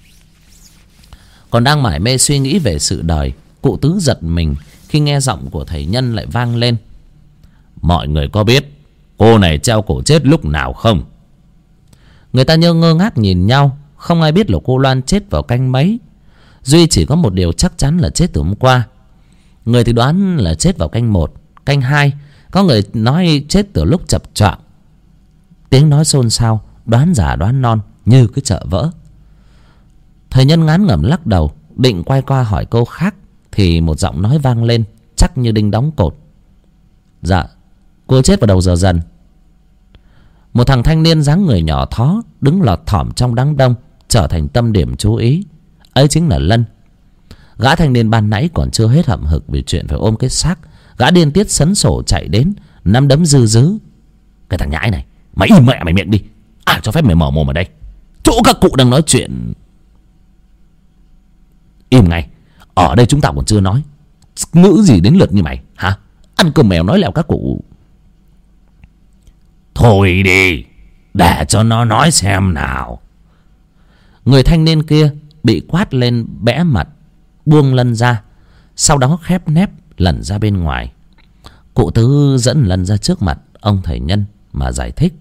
Còn đang mải mê suy nghĩ về sự đời, cụ Tứ giật mình khi nghe giọng của thầy Nhân lại vang lên: mọi người có biết cô này treo cổ chết lúc nào không? Người ta ngơ ngác nhìn nhau, không ai biết là cô Loan chết vào canh mấy. Duy chỉ có một điều chắc chắn là chết từ hôm qua. Người thì đoán là chết vào canh 1, canh 2. Có người nói chết từ lúc chập choạng. Tiếng nói xôn xao, đoán giả đoán non như cái chợ vỡ. Thầy Nhân ngán ngẩm lắc đầu, định quay qua hỏi câu khác thì một giọng nói vang lên chắc như đinh đóng cột: dạ, cô chết vào đầu giờ dần. Một thằng thanh niên dáng người nhỏ thó đứng lọt thỏm trong đám đông trở thành tâm điểm chú ý. Ấy chính là Lân. Gã thanh niên ban nãy còn chưa hết hậm hực vì chuyện phải ôm cái xác, gã điên tiết sấn sổ chạy đến, nắm đấm dư dứ: cái thằng nhãi này, mày im mẹ mày miệng đi, ai cho phép mày mở mồm ở đây? Chỗ các cụ đang nói chuyện. Im ngay, ở đây chúng tao còn chưa nói, ngữ gì đến lượt như mày hả? Ăn cơm mèo nói lèo các cụ. Thôi đi, để cho nó nói xem nào. Người thanh niên kia bị quát lên bẽ mặt, buông Lân ra, sau đó khép nép lẩn ra bên ngoài. Cụ Tứ dẫn Lân ra trước mặt ông thầy Nhân mà giải thích: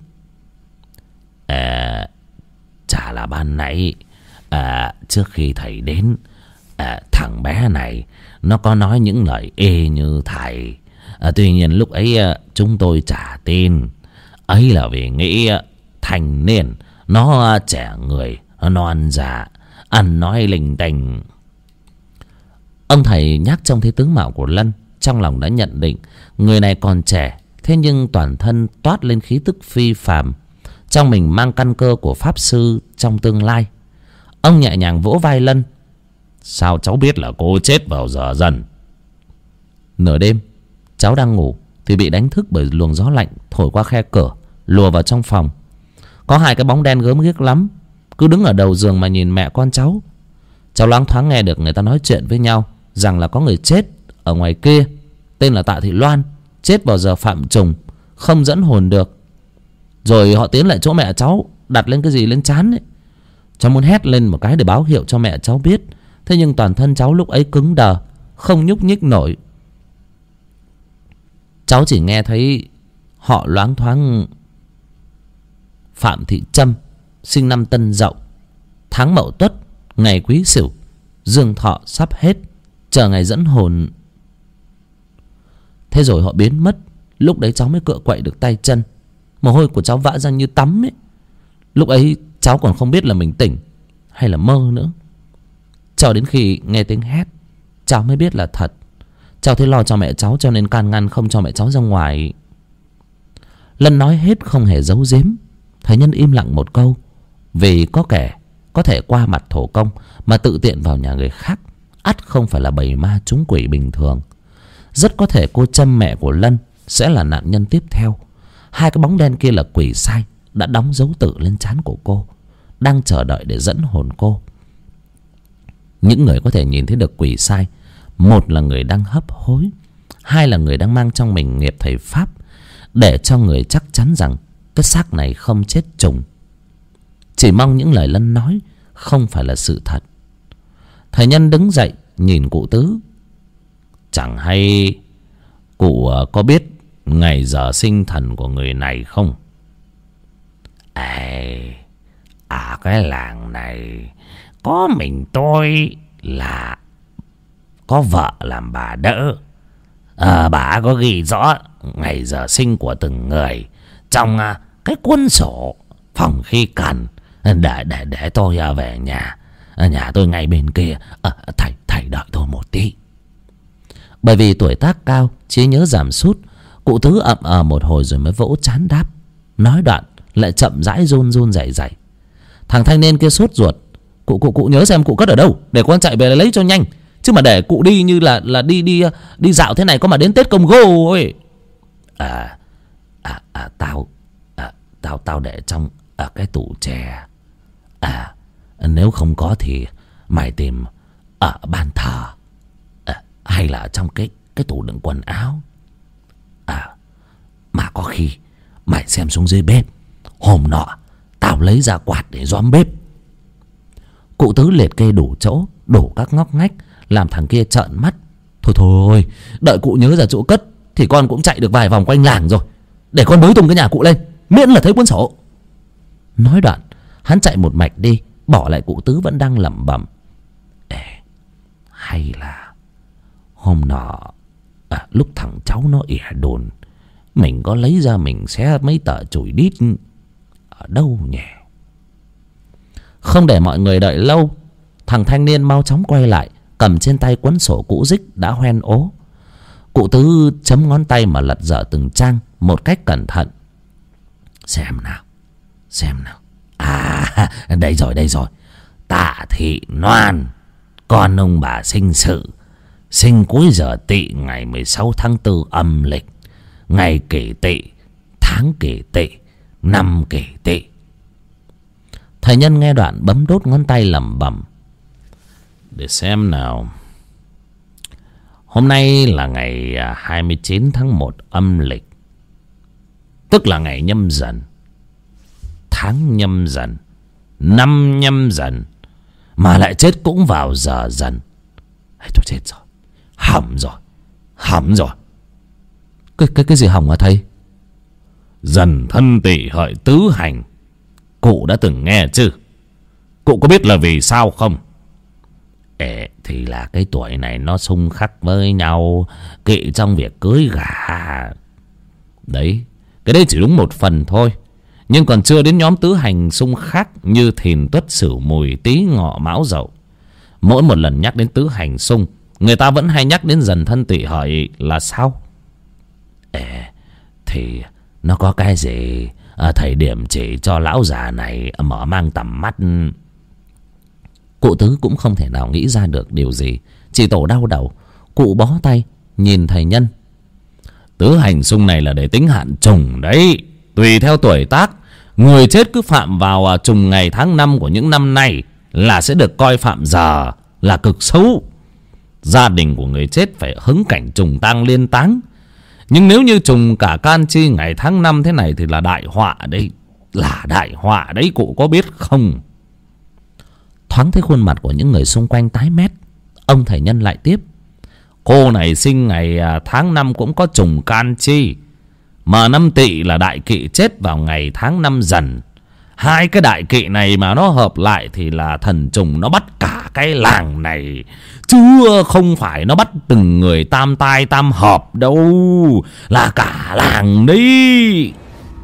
chả là ban nãy trước khi thầy đến, thằng bé này nó có nói những lời ê như thầy. Tuy nhiên lúc ấy chúng tôi chả tin. Ấy là vì nghĩ thanh niên nó trẻ người, nó non dạ, ăn nói linh tinh. Ông thầy nhắc trông thấy tướng mạo của Lân, trong lòng đã nhận định người này còn trẻ, thế nhưng toàn thân toát lên khí tức phi phàm, trong mình mang căn cơ của pháp sư trong tương lai. Ông nhẹ nhàng vỗ vai Lân: sao cháu biết là cô chết vào giờ dần? Nửa đêm cháu đang ngủ thì bị đánh thức bởi luồng gió lạnh thổi qua khe cửa lùa vào trong phòng. Có hai cái bóng đen gớm ghiếc lắm, cứ đứng ở đầu giường mà nhìn mẹ con cháu. Cháu loáng thoáng nghe được người ta nói chuyện với nhau rằng là có người chết ở ngoài kia tên là Tạ Thị Loan, chết vào giờ phạm trùng, không dẫn hồn được. Rồi họ tiến lại chỗ mẹ cháu, đặt lên cái gì lên trán ấy. Cháu muốn hét lên một cái để báo hiệu cho mẹ cháu biết, thế nhưng toàn thân cháu lúc ấy cứng đờ, không nhúc nhích nổi. Cháu chỉ nghe thấy họ loáng thoáng: Phạm Thị Trâm, sinh năm Tân Dậu, tháng Mậu Tuất, Ngày Quý Sửu, dương thọ sắp hết, chờ ngày dẫn hồn. Thế rồi họ biến mất. Lúc đấy cháu mới cựa quậy được tay chân. Mồ hôi của cháu vã ra như tắm ấy. Lúc ấy cháu còn không biết là mình tỉnh hay là mơ nữa. Cho đến khi nghe tiếng hét, cháu mới biết là thật. Cháu thấy lo cho mẹ cháu cho nên can ngăn không cho mẹ cháu ra ngoài. Lân nói hết không hề giấu giếm. Thầy Nhân im lặng một câu. Vì có kẻ có thể qua mặt thổ công mà tự tiện vào nhà người khác, ắt không phải là bầy ma trúng quỷ bình thường. Rất có thể cô Trâm, mẹ của Lân, sẽ là nạn nhân tiếp theo. Hai cái bóng đen kia là quỷ sai đã đóng dấu tử lên trán của cô, đang chờ đợi để dẫn hồn cô. Những người có thể nhìn thấy được quỷ sai, một là người đang hấp hối, hai là người đang mang trong mình nghiệp thầy pháp, để cho người chắc chắn rằng cái xác này không chết trùng. Chỉ mong những lời Lân nói không phải là sự thật. Thầy Nhân đứng dậy nhìn cụ Tứ. Chẳng hay cụ có biết ngày giờ sinh thần của người này không? À, cái làng này có mình tôi là có vợ làm bà đỡ. Bà có ghi rõ ngày giờ sinh của từng người trong cái cuốn sổ. Phòng khi cần để tôi về nhà. Nhà tôi ngay bên kia. Thầy đợi tôi một tí. Bởi vì tuổi tác cao, trí nhớ giảm sút, cụ Tứ ậm một hồi rồi mới vỗ trán đáp. Nói đoạn lại chậm rãi run run rẩy rẩy. Thằng thanh niên kia sốt ruột. Cụ nhớ xem cụ cất ở đâu để con chạy về lấy cho nhanh. Chứ mà để cụ đi như là đi dạo thế này có mà đến Tết Công Gô ấy. Tao để trong cái tủ chè. Nếu không có thì mày tìm ở bàn thờ, hay là trong cái tủ đựng quần áo. Mà có khi mày xem xuống dưới bếp. Hôm nọ tao lấy ra quạt để dóm bếp. Cụ Tứ liệt kê đủ chỗ, đủ các ngóc ngách, làm thằng kia trợn mắt. Thôi, đợi cụ nhớ ra chỗ cất thì con cũng chạy được vài vòng quanh làng rồi. Để con bới tung cái nhà cụ lên, miễn là thấy cuốn sổ. Nói đoạn hắn chạy một mạch đi, bỏ lại cụ Tứ vẫn đang lẩm bẩm. Hay là hôm nọ lúc thằng cháu nó ỉa đồn, mình có lấy ra mình xé mấy tờ chùi đít ở đâu nhỉ? Không để mọi người đợi lâu, thằng thanh niên mau chóng quay lại, cầm trên tay cuốn sổ cũ rích đã hoen ố. Cụ Tứ chấm ngón tay mà lật dở từng trang một cách cẩn thận. Xem nào. Đây rồi. Tạ Thị Loan, con ông bà sinh sự, sinh cuối giờ Tỵ ngày 16 tháng 4 âm lịch, ngày Kỷ Tỵ, tháng Kỷ Tỵ, năm Kỷ Tỵ. Thầy Nhân nghe đoạn bấm đốt ngón tay lẩm bẩm. Để xem nào. Hôm nay là ngày 29 tháng 1 âm lịch, tức là ngày Nhâm Dần, tháng Nhâm Dần, năm Nhâm Dần, mà lại chết cũng vào giờ Dần. Tôi chết rồi. Hỏng rồi. Cái gì hỏng hả thầy? Dần Thân Tỵ Hợi tứ hành. Cụ đã từng nghe chứ? Cụ có biết là vì sao không? Thì là cái tuổi này nó xung khắc với nhau, kỵ trong việc cưới gả. Đấy, cái đấy chỉ đúng một phần thôi. Nhưng còn chưa đến nhóm tứ hành xung khắc như Thìn, Tuất, Sửu, Mùi, Tý, Ngọ, Mão, Dậu. Mỗi một lần nhắc đến tứ hành xung, người ta vẫn hay nhắc đến Dần Thân Tỵ Hợi là sao? Thì nó có cái gì thầy điểm chỉ cho lão già này mở mang tầm mắt. Cụ Tứ cũng không thể nào nghĩ ra được điều gì, chỉ tổ đau đầu. Cụ bó tay nhìn thầy Nhân. Tứ hành xung này là để tính hạn trùng đấy. Tùy theo tuổi tác, người chết cứ phạm vào trùng ngày tháng năm của những năm này là sẽ được coi phạm giờ là cực xấu. Gia đình của người chết phải hứng cảnh trùng tang liên táng. Nhưng nếu như trùng cả can chi ngày tháng năm thế này thì là đại họa đấy. Là đại họa đấy, cụ có biết không? Thoáng thấy khuôn mặt của những người xung quanh tái mét, ông thầy Nhân lại tiếp. Cô này sinh ngày tháng năm cũng có trùng can chi, mà năm Tỵ là đại kỵ chết vào ngày tháng năm Dần. Hai cái đại kỵ này mà nó hợp lại thì là thần trùng nó bắt cả cái làng này, chứ không phải nó bắt từng người tam tai tam hợp đâu, là cả làng đi.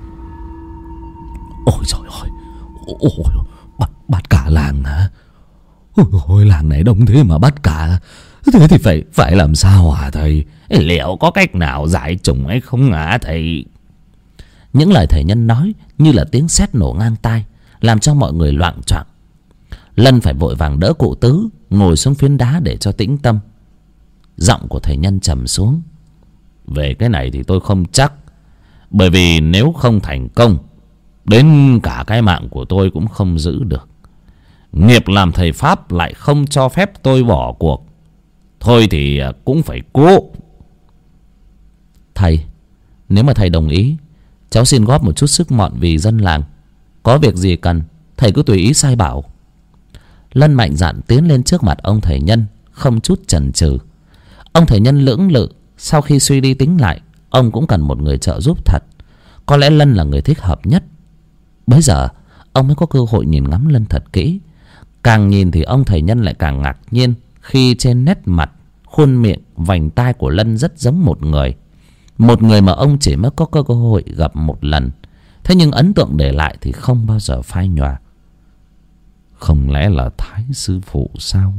Ôi trời ơi, ôi, bắt cả làng hả? Ôi, làng này đông thế mà bắt cả, thế thì phải làm sao hả thầy? Liệu có cách nào giải trùng ấy không hả thầy? Những lời thầy Nhân nói như là tiếng sét nổ ngang tai, làm cho mọi người loạng choạng. Lân phải vội vàng đỡ cụ Tứ ngồi xuống phiến đá để cho tĩnh tâm. Giọng của thầy Nhân trầm xuống. Về cái này thì tôi không chắc, bởi vì nếu không thành công, đến cả cái mạng của tôi cũng không giữ được. Nghiệp làm thầy Pháp lại không cho phép tôi bỏ cuộc. Thôi thì cũng phải cố. Thầy, nếu mà thầy đồng ý, cháu xin góp một chút sức mọn vì dân làng. Có việc gì cần, thầy cứ tùy ý sai bảo. Lân mạnh dạn tiến lên trước mặt ông thầy Nhân, không chút chần chừ. Ông thầy Nhân lưỡng lự, sau khi suy đi tính lại, ông cũng cần một người trợ giúp thật. Có lẽ Lân là người thích hợp nhất. Bấy giờ ông mới có cơ hội nhìn ngắm Lân thật kỹ. Càng nhìn thì ông thầy Nhân lại càng ngạc nhiên, khi trên nét mặt, khuôn miệng, vành tai của Lân rất giống một người. Một người mà ông chỉ mới có cơ hội gặp một lần. Thế nhưng ấn tượng để lại thì không bao giờ phai nhòa. Không lẽ là Thái sư phụ sao?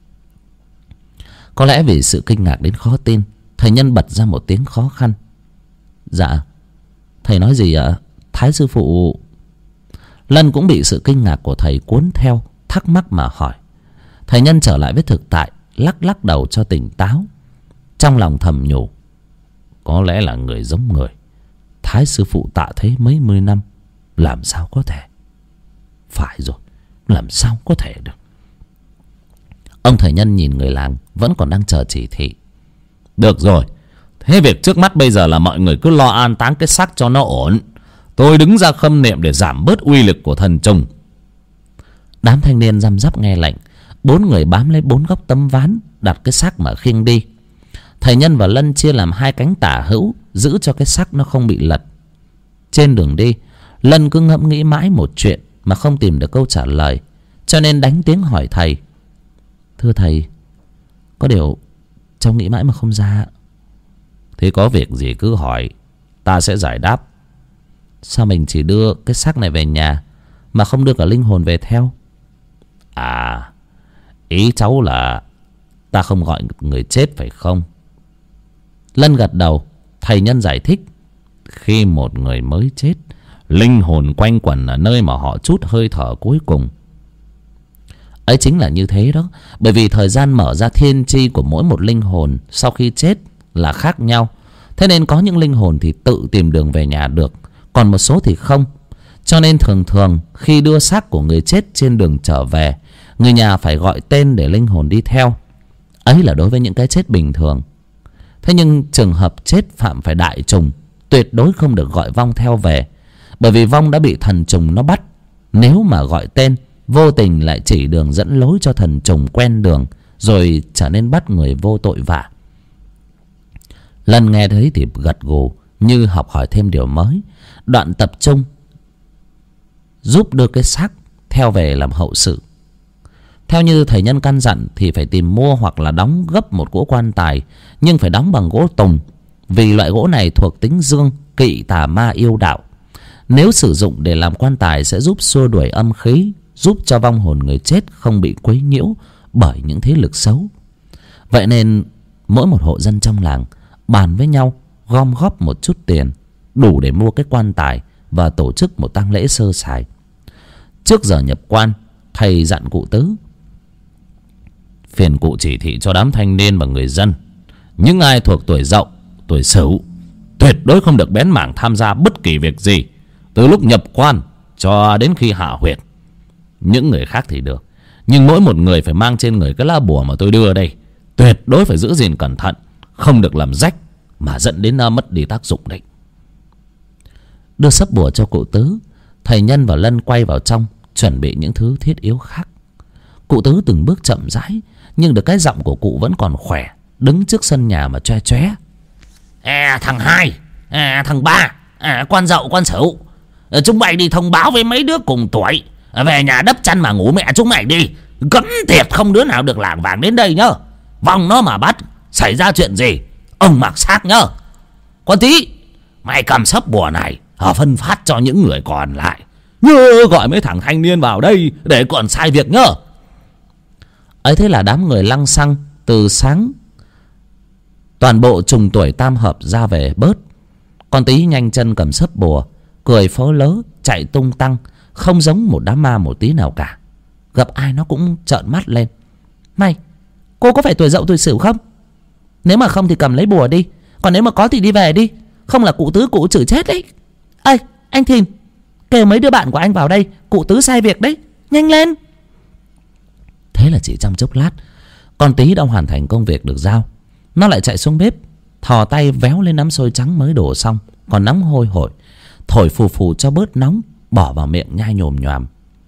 Có lẽ vì sự kinh ngạc đến khó tin, thầy Nhân bật ra một tiếng khó khăn. Dạ, thầy nói gì ạ? Thái sư phụ? Lân cũng bị sự kinh ngạc của thầy cuốn theo, thắc mắc mà hỏi. Thầy Nhân trở lại với thực tại, lắc lắc đầu cho tỉnh táo. Trong lòng thầm nhủ, có lẽ là người giống người. Thái sư phụ tạ thế mấy mươi năm, làm sao có thể? Phải rồi, làm sao có thể được? Ông thầy Nhân nhìn người làng vẫn còn đang chờ chỉ thị. Được rồi, thế việc trước mắt bây giờ là mọi người cứ lo an táng cái xác cho nó ổn. Tôi đứng ra khâm niệm để giảm bớt uy lực của thần trùng. Đám thanh niên răm rắp nghe lệnh. 4 người bám lấy 4 góc tấm ván, đặt cái xác mà khiêng đi. Thầy Nhân và Lân chia làm 2 cánh tả hữu, giữ cho cái xác nó không bị lật. Trên đường đi, Lân cứ ngẫm nghĩ mãi một chuyện mà không tìm được câu trả lời, cho nên đánh tiếng hỏi thầy. Thưa thầy, có điều cháu nghĩ mãi mà không ra. Thế có việc gì cứ hỏi, ta sẽ giải đáp. Sao mình chỉ đưa cái xác này về nhà mà không đưa cả linh hồn về theo? À, ý cháu là ta không gọi người chết phải không? Lân gật đầu. Thầy Nhân giải thích. Khi một người mới chết, linh hồn quanh quẩn ở nơi mà họ trút hơi thở cuối cùng. Ấy chính là như thế đó. Bởi vì thời gian mở ra thiên tri của mỗi một linh hồn sau khi chết là khác nhau. Thế nên có những linh hồn thì tự tìm đường về nhà được, còn một số thì không. Cho nên thường thường khi đưa xác của người chết trên đường trở về, người nhà phải gọi tên để linh hồn đi theo. Ấy là đối với những cái chết bình thường. Thế nhưng trường hợp chết phạm phải đại trùng, tuyệt đối không được gọi vong theo về. Bởi vì vong đã bị thần trùng nó bắt. Nếu mà gọi tên, vô tình lại chỉ đường dẫn lối cho thần trùng quen đường, rồi trở nên bắt người vô tội vạ. Lần nghe thấy thì gật gù, như học hỏi thêm điều mới. Đoạn tập trung giúp đưa cái xác theo về làm hậu sự. Theo như thầy Nhân căn dặn thì phải tìm mua hoặc là đóng gấp một cỗ quan tài, nhưng phải đóng bằng gỗ tùng, vì loại gỗ này thuộc tính dương, kỵ tà ma yêu đạo. Nếu sử dụng để làm quan tài sẽ giúp xua đuổi âm khí, giúp cho vong hồn người chết không bị quấy nhiễu bởi những thế lực xấu. Vậy nên mỗi một hộ dân trong làng bàn với nhau gom góp một chút tiền, đủ để mua cái quan tài và tổ chức một tang lễ sơ sài. Trước giờ nhập quan, thầy dặn cụ Tứ: phiền cụ chỉ thị cho đám thanh niên và người dân, những ai thuộc tuổi Dậu, tuổi Sửu tuyệt đối không được bén mảng tham gia bất kỳ việc gì từ lúc nhập quan cho đến khi hạ huyệt. Những người khác thì được, nhưng mỗi một người phải mang trên người cái lá bùa mà tôi đưa đây. Tuyệt đối phải giữ gìn cẩn thận, không được làm rách mà dẫn đến mất đi tác dụng đấy. Đưa sấp bùa cho cụ Tứ, thầy Nhân và Lân quay vào trong chuẩn bị những thứ thiết yếu khác. Cụ Tứ từng bước chậm rãi, nhưng được cái giọng của cụ vẫn còn khỏe, đứng trước sân nhà mà choe choé: thằng 2, thằng 3, con Dậu, con Sửu, Chúng mày đi thông báo với mấy đứa cùng tuổi, về nhà đắp chăn mà ngủ mẹ chúng mày đi. Cấm tiệt không đứa nào được lảng vảng đến đây nhá. Vòng nó mà bắt, xảy ra chuyện gì ông mặc xác nhá. Con Tí, mày cầm sấp bùa này phân phát cho những người còn lại. Nhớ gọi mấy thằng thanh niên vào đây để còn sai việc nhá. Ấy thế là đám người lăng xăng từ sáng toàn bộ trùng tuổi tam hợp ra về bớt. Con Tí nhanh chân cầm sấp bùa, cười phớ lớ chạy tung tăng, không giống một đám ma một tí nào cả. Gặp ai nó cũng trợn mắt lên. Này, cô có phải tuổi Dậu tuổi Sửu không? Nếu mà không thì cầm lấy bùa đi, còn nếu mà có thì đi về đi, không là cụ Tứ cụ chửi chết đấy. Ê anh Thìn, kêu mấy đứa bạn của anh vào đây, cụ Tứ sai việc đấy, nhanh lên. Thế là chỉ trong chốc lát, con Tí đã hoàn thành công việc được giao. Nó lại chạy xuống bếp, thò tay véo lên nắm xôi trắng mới đổ xong, còn nóng hôi hổi, thổi phù phù cho bớt nóng, bỏ vào miệng nhai nhồm nhoàm.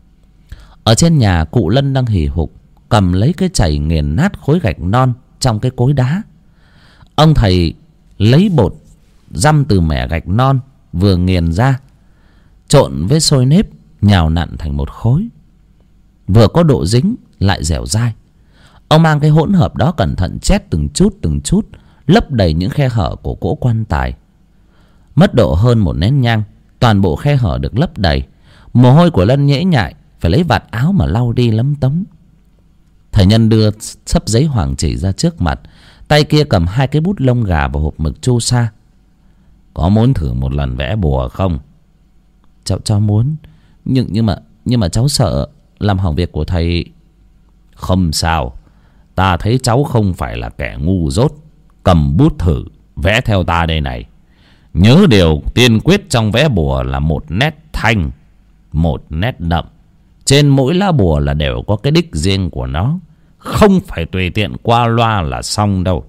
Ở trên nhà, cụ Lân đang hì hục cầm lấy cái chày nghiền nát khối gạch non trong cái cối đá. Ông thầy lấy bột dăm từ mẻ gạch non vừa nghiền ra, trộn với xôi nếp nhào nặn thành một khối, vừa có độ dính lại dẻo dai. Ông mang cái hỗn hợp đó cẩn thận chét từng chút lấp đầy những khe hở của cỗ quan tài. Mất độ hơn một nén nhang, toàn bộ khe hở được lấp đầy. Mồ hôi của Lân nhễ nhại, phải lấy vạt áo mà lau đi lấm tấm. Thầy Nhân đưa xấp giấy hoàng chỉ ra trước mặt, tay kia cầm hai cái bút lông gà và hộp mực chu sa. Có muốn thử một lần vẽ bùa không? Cháu muốn, nhưng mà cháu sợ làm hỏng việc của thầy. Không sao, ta thấy cháu không phải là kẻ ngu dốt. Cầm bút thử, vẽ theo ta đây này. Nhớ điều tiên quyết trong vẽ bùa là một nét thanh, một nét đậm. Trên mỗi lá bùa là đều có cái đích riêng của nó, không phải tùy tiện qua loa là xong đâu.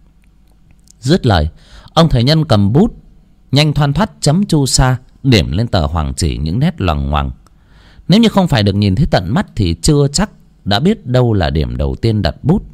Dứt lời, ông thầy Nhân cầm bút nhanh thoăn thoắt chấm chu sa, điểm lên tờ hoàng chỉ những nét loằng ngoằng. Nếu như không phải được nhìn thấy tận mắt thì chưa chắc đã biết đâu là điểm đầu tiên đặt bút.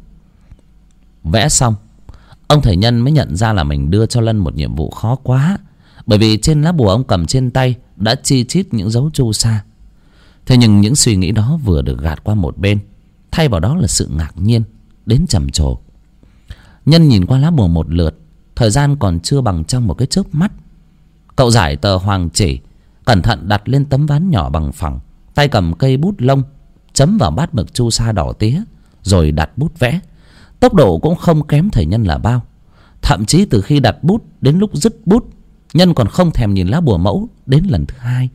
Vẽ xong, ông thầy Nhân mới nhận ra là mình đưa cho Lân một nhiệm vụ khó quá, bởi vì trên lá bùa ông cầm trên tay đã chi chít những dấu chu sa. Thế nhưng những suy nghĩ đó vừa được gạt qua một bên, thay vào đó là sự ngạc nhiên đến trầm trồ. Nhân nhìn qua lá bùa một lượt, thời gian còn chưa bằng trong một cái chớp mắt. Cậu giải tờ hoàng chỉ, cẩn thận đặt lên tấm ván nhỏ bằng phẳng, tay cầm cây bút lông chấm vào bát mực chu sa đỏ tía, rồi đặt bút vẽ. Tốc độ cũng không kém thầy Nhân là bao. Thậm chí từ khi đặt bút đến lúc dứt bút, Nhân còn không thèm nhìn lá bùa mẫu đến lần thứ hai.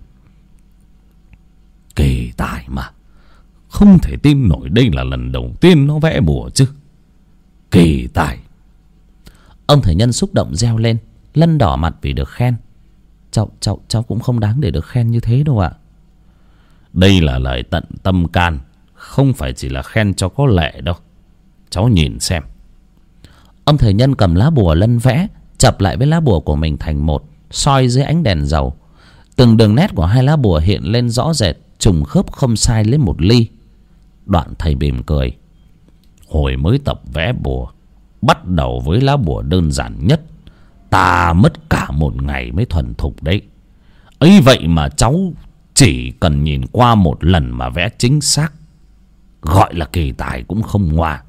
Kỳ tài mà, không thể tin nổi đây là lần đầu tiên nó vẽ bùa chứ. Kỳ tài. Ông thầy Nhân xúc động reo lên. Lân đỏ mặt vì được khen. Cháu cũng không đáng để được khen như thế đâu ạ. Đây là lời tận tâm can, không phải chỉ là khen cho có lệ đâu. Cháu nhìn xem. Ông thầy Nhân cầm lá bùa Lân vẽ chập lại với lá bùa của mình thành một, soi dưới ánh đèn dầu. Từng đường nét của hai lá bùa hiện lên rõ rệt, trùng khớp không sai lấy một ly. Đoạn thầy mỉm cười. Hồi mới tập vẽ bùa, bắt đầu với lá bùa đơn giản nhất, ta mất cả một ngày mới thuần thục đấy. Ấy vậy mà cháu chỉ cần nhìn qua một lần mà vẽ chính xác, gọi là kỳ tài cũng không ngoa.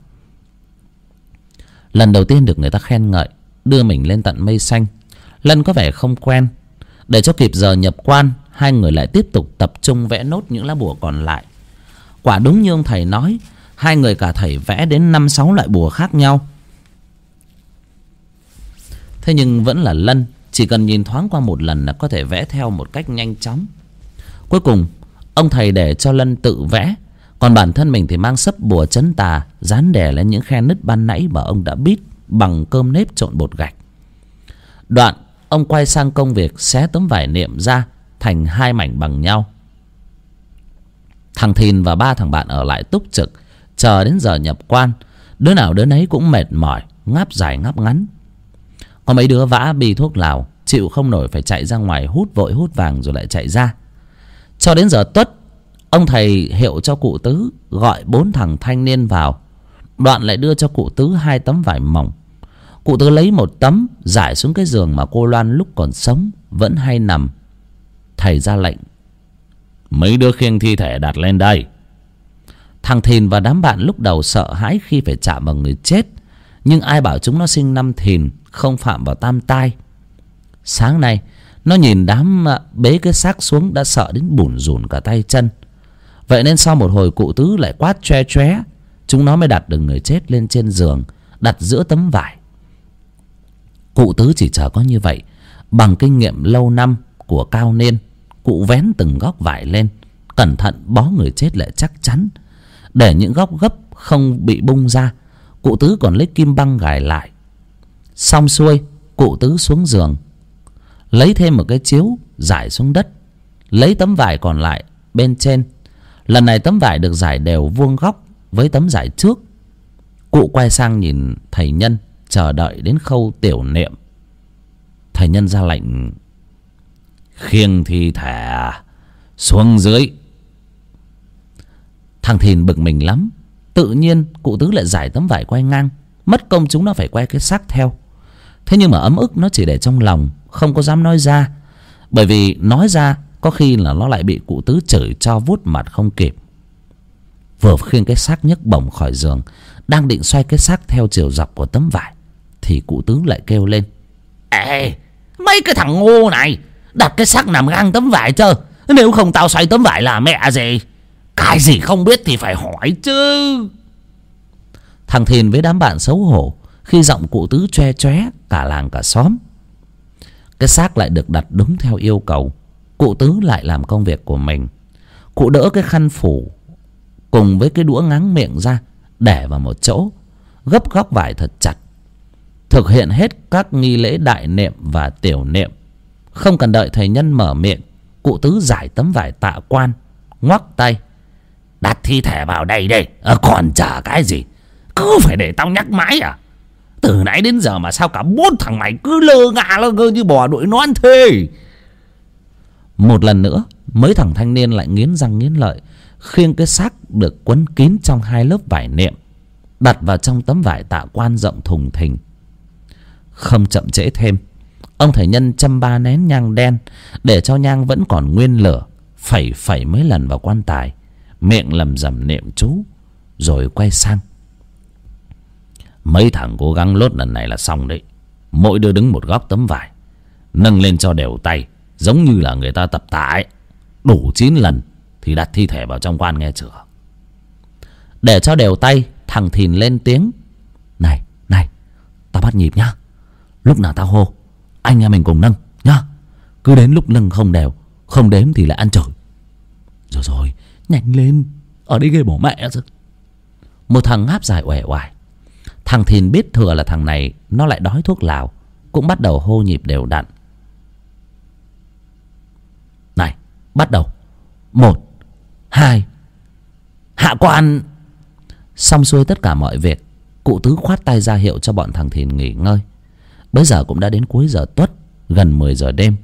Lần đầu tiên được người ta khen ngợi, đưa mình lên tận mây xanh, Lân có vẻ không quen. Để cho kịp giờ nhập quan, hai người lại tiếp tục tập trung vẽ nốt những lá bùa còn lại. Quả đúng như ông thầy nói, hai người cả thầy vẽ đến 5-6 loại bùa khác nhau. Thế nhưng vẫn là Lân, chỉ cần nhìn thoáng qua một lần là có thể vẽ theo một cách nhanh chóng. Cuối cùng, ông thầy để cho Lân tự vẽ, còn bản thân mình thì mang sấp bùa trấn tà dán đè lên những khe nứt ban nãy mà ông đã bít bằng cơm nếp trộn bột gạch. Đoạn, ông quay sang công việc xé tấm vải niệm ra thành hai mảnh bằng nhau. Thằng Thìn và ba thằng bạn ở lại túc trực, chờ đến giờ nhập quan. Đứa nào đứa nấy cũng mệt mỏi, ngáp dài ngáp ngắn. Có mấy đứa vã bi thuốc lào, chịu không nổi phải chạy ra ngoài hút vội hút vàng rồi lại chạy ra. Cho đến giờ tuất, ông thầy hiệu cho cụ Tứ gọi 4 thằng thanh niên vào. Đoạn lại đưa cho cụ Tứ 2 tấm vải mỏng. Cụ Tứ lấy một tấm rải xuống cái giường mà cô Loan lúc còn sống vẫn hay nằm. Thầy ra lệnh: mấy đứa khiêng thi thể đặt lên đây. Thằng Thìn và đám bạn lúc đầu sợ hãi khi phải chạm vào người chết, nhưng ai bảo chúng nó sinh năm Thìn, không phạm vào tam tai. Sáng nay nó nhìn đám bế cái xác xuống đã sợ đến bủn rủn cả tay chân. Vậy nên sau một hồi cụ Tứ lại quát choe choé, chúng nó mới đặt được người chết lên trên giường, đặt giữa tấm vải. Cụ Tứ chỉ chờ có như vậy. Bằng kinh nghiệm lâu năm của cao niên, cụ vén từng góc vải lên, cẩn thận bó người chết lại chắc chắn, để những góc gấp không bị bung ra. Cụ Tứ còn lấy kim băng gài lại. Xong xuôi, cụ Tứ xuống giường, lấy thêm một cái chiếu rải xuống đất, lấy tấm vải còn lại bên trên. Lần này tấm vải được rải đều vuông góc với tấm rải trước. Cụ quay sang nhìn thầy Nhân, chờ đợi đến khâu tiểu niệm. Thầy Nhân ra lệnh: khiêng thi thể xuống dưới. Thằng Thìn bực mình lắm. Tự nhiên cụ Tứ lại giải tấm vải quay ngang, mất công chúng nó phải quay cái xác theo. Thế nhưng mà ấm ức nó chỉ để trong lòng, không có dám nói ra. Bởi vì nói ra có khi là nó lại bị cụ Tứ chửi cho vút mặt không kịp. Vừa khiêng cái xác nhấc bổng khỏi giường, đang định xoay cái xác theo chiều dọc của tấm vải, thì cụ Tứ lại kêu lên: ê, mấy cái thằng ngu này, đặt cái xác nằm ngang tấm vải chứ. Nếu không tao xoay tấm vải là mẹ gì. Cái gì không biết thì phải hỏi chứ. Thằng Thìn với đám bạn xấu hổ khi giọng cụ Tứ choe choé cả làng cả xóm. Cái xác lại được đặt đúng theo yêu cầu. Cụ Tứ lại làm công việc của mình. Cụ đỡ cái khăn phủ cùng với cái đũa ngáng miệng ra, để vào một chỗ, gấp góc vải thật chặt, thực hiện hết các nghi lễ đại niệm và tiểu niệm. Không cần đợi thầy Nhân mở miệng, cụ Tứ giải tấm vải tạ quan, ngoắc tay: đặt thi thể vào đây đi. Còn chờ cái gì, cứ phải để tao nhắc mãi à? Từ nãy đến giờ mà sao cả bốn thằng mày cứ lơ ngả lơ ngơ như bò đuổi nón thế. Một lần nữa mấy thằng thanh niên lại nghiến răng nghiến lợi, khiêng cái xác được quấn kín trong hai lớp vải niệm, đặt vào trong tấm vải tạ quan rộng thùng thình. Không chậm trễ thêm, ông thầy Nhân châm 3 nén nhang đen, để cho nhang vẫn còn nguyên lửa, phẩy phẩy mấy lần vào quan tài, miệng lầm rầm niệm chú, rồi quay sang: mấy thằng cố gắng lốt lần này là xong đấy. Mỗi đứa đứng một góc tấm vải, nâng lên cho đều tay, giống như là người ta tập tạ ấy. Đủ 9 lần thì đặt thi thể vào trong quan, nghe chưa? Để cho đều tay, thằng Thìn lên tiếng: này, tao bắt nhịp nhá. Lúc nào tao hô, anh em mình cùng nâng nhá. Cứ đến lúc nâng không đều, không đếm thì lại ăn chửi. Rồi, nhanh lên, ở đây ghê bỏ mẹ rồi. Một thằng ngáp dài uể oải. Thằng Thìn biết thừa là thằng này nó lại đói thuốc lào, cũng bắt đầu hô nhịp đều đặn. Này, bắt đầu. 1, 2, hạ quan. Xong xuôi tất cả mọi việc, cụ Tứ khoát tay ra hiệu cho bọn thằng Thìn nghỉ ngơi. Bây giờ cũng đã đến cuối giờ tuất, gần 10 giờ đêm.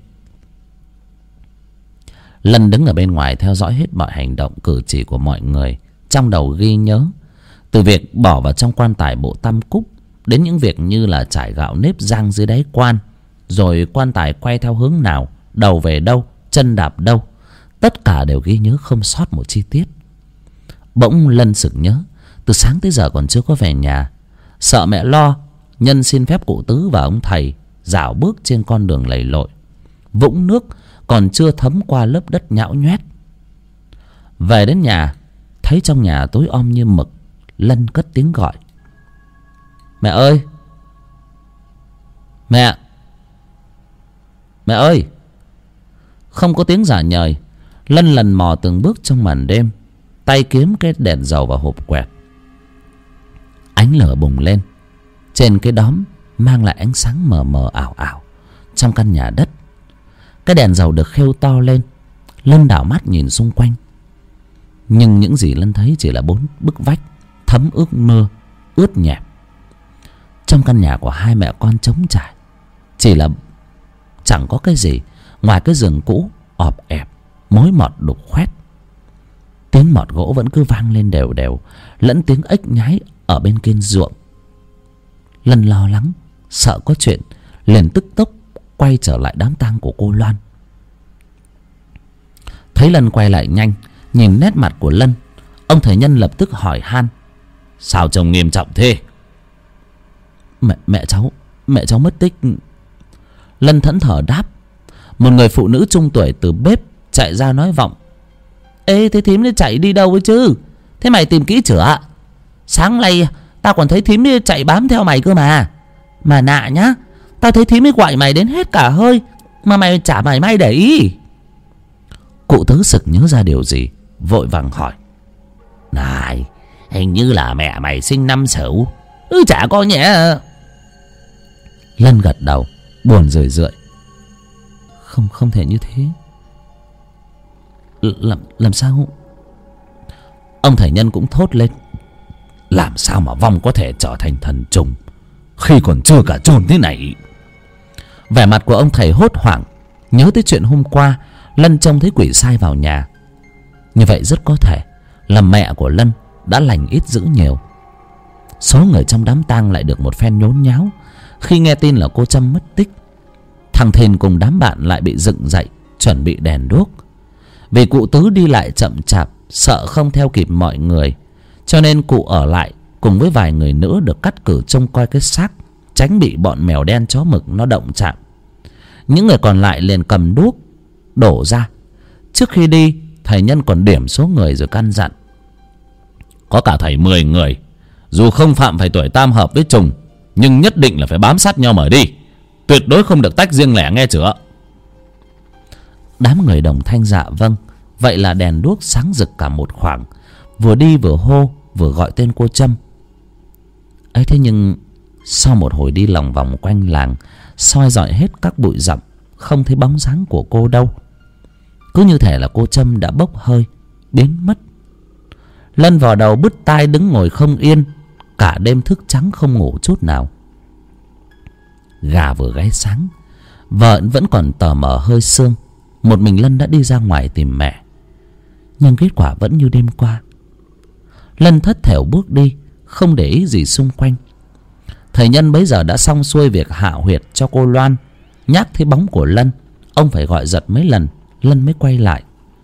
Lân đứng ở bên ngoài theo dõi hết mọi hành động cử chỉ của mọi người, trong đầu ghi nhớ. Từ việc bỏ vào trong quan tài bộ tam cúc, đến những việc như là trải gạo nếp rang dưới đáy quan, rồi quan tài quay theo hướng nào, đầu về đâu, chân đạp đâu, tất cả đều ghi nhớ không sót một chi tiết. Bỗng Lân sực nhớ, từ sáng tới giờ còn chưa có về nhà. Sợ mẹ lo, Nhân xin phép cụ Tứ và ông thầy dạo bước trên con đường lầy lội. Vũng nước còn chưa thấm qua lớp đất nhão nhoét. Về đến nhà, thấy trong nhà tối om như mực. Lân cất tiếng gọi: mẹ ơi, mẹ ơi. Không có tiếng trả lời. Lân lần mò từng bước trong màn đêm, tay kiếm cái đèn dầu vào hộp quẹt. Ánh lửa bùng lên trên cái đóm, mang lại ánh sáng mờ mờ ảo ảo trong căn nhà đất. Cái đèn dầu được khêu to lên. Lân đảo mắt nhìn xung quanh, nhưng những gì Lân thấy chỉ là 4 bức vách thấm ướt mưa, ướt nhẹp. Trong căn nhà của hai mẹ con trống trải, chỉ là chẳng có cái gì ngoài cái giường cũ ọp ẹp, mối mọt đục khoét. Tiếng mọt gỗ vẫn cứ vang lên đều đều, lẫn tiếng ếch nhái ở bên kia ruộng. Lân lo lắng, sợ có chuyện, liền tức tốc quay trở lại đám tang của cô Loan. Thấy Lân quay lại nhanh, nhìn nét mặt của Lân, ông thầy nhân lập tức hỏi han: Sao trông nghiêm trọng thế? Mẹ cháu mất tích. Lân thẫn thờ đáp. Một người phụ nữ trung tuổi từ bếp chạy ra nói vọng: Ê, thế thím đi chạy đi đâu ấy chứ? Thế mày tìm kỹ chưa? Sáng nay tao còn thấy thím đi chạy bám theo mày cơ mà. Mà nạ nhá, tao thấy thím đi gọi mày đến hết cả hơi mà mày chả mày may để ý. Cụ Tứ sực nhớ ra điều gì, vội vàng hỏi: Này, hình như là mẹ mày sinh năm Sửu. Chả có nhẽ. Lân gật đầu, buồn rười rượi: Không thể như thế. Làm sao? Ông thầy nhân cũng thốt lên: Làm sao mà vong có thể trở thành thần trùng khi còn chưa cả chôn thế này? Vẻ mặt của ông thầy hốt hoảng, nhớ tới chuyện hôm qua Lân trông thấy quỷ sai vào nhà. Như vậy rất có thể là mẹ của Lân đã lành ít dữ nhiều. Số người trong đám tang lại được một phen nhốn nháo khi nghe tin là cô Trâm mất tích. Thằng Thìn cùng đám bạn lại bị dựng dậy chuẩn bị đèn đuốc. Vì cụ Tứ đi lại chậm chạp, sợ không theo kịp mọi người, cho nên cụ ở lại cùng với vài người nữa được cắt cử trông coi cái xác, tránh bị bọn mèo đen chó mực nó động chạm. Những người còn lại liền cầm đuốc đổ ra. Trước khi đi, thầy nhân còn điểm số người rồi căn dặn: Có cả thầy 10 người, dù không phạm phải tuổi tam hợp với trùng, nhưng nhất định là phải bám sát nhau mà đi, tuyệt đối không được tách riêng lẻ, nghe chưa? Đám người đồng thanh dạ vâng. Vậy là đèn đuốc sáng rực cả một khoảng, vừa đi vừa hô vừa gọi tên cô Trâm. Ấy thế nhưng sau một hồi đi lòng vòng quanh làng, soi dọi hết các bụi rậm, không thấy bóng dáng của cô đâu. Cứ như thể là cô Trâm đã bốc hơi biến mất. Lân vào đầu bứt tai đứng ngồi không yên, cả đêm thức trắng không ngủ chút nào. Gà vừa gáy sáng, vợ vẫn còn tờ mờ hơi sương. Một mình Lân đã đi ra ngoài tìm mẹ, nhưng kết quả vẫn như đêm qua. Lân thất thểu bước đi, không để ý gì xung quanh. Thầy nhân bấy giờ đã xong xuôi việc hạ huyệt cho cô Loan. Nhắc thấy bóng của Lân, ông phải gọi giật mấy lần Lân mới quay lại.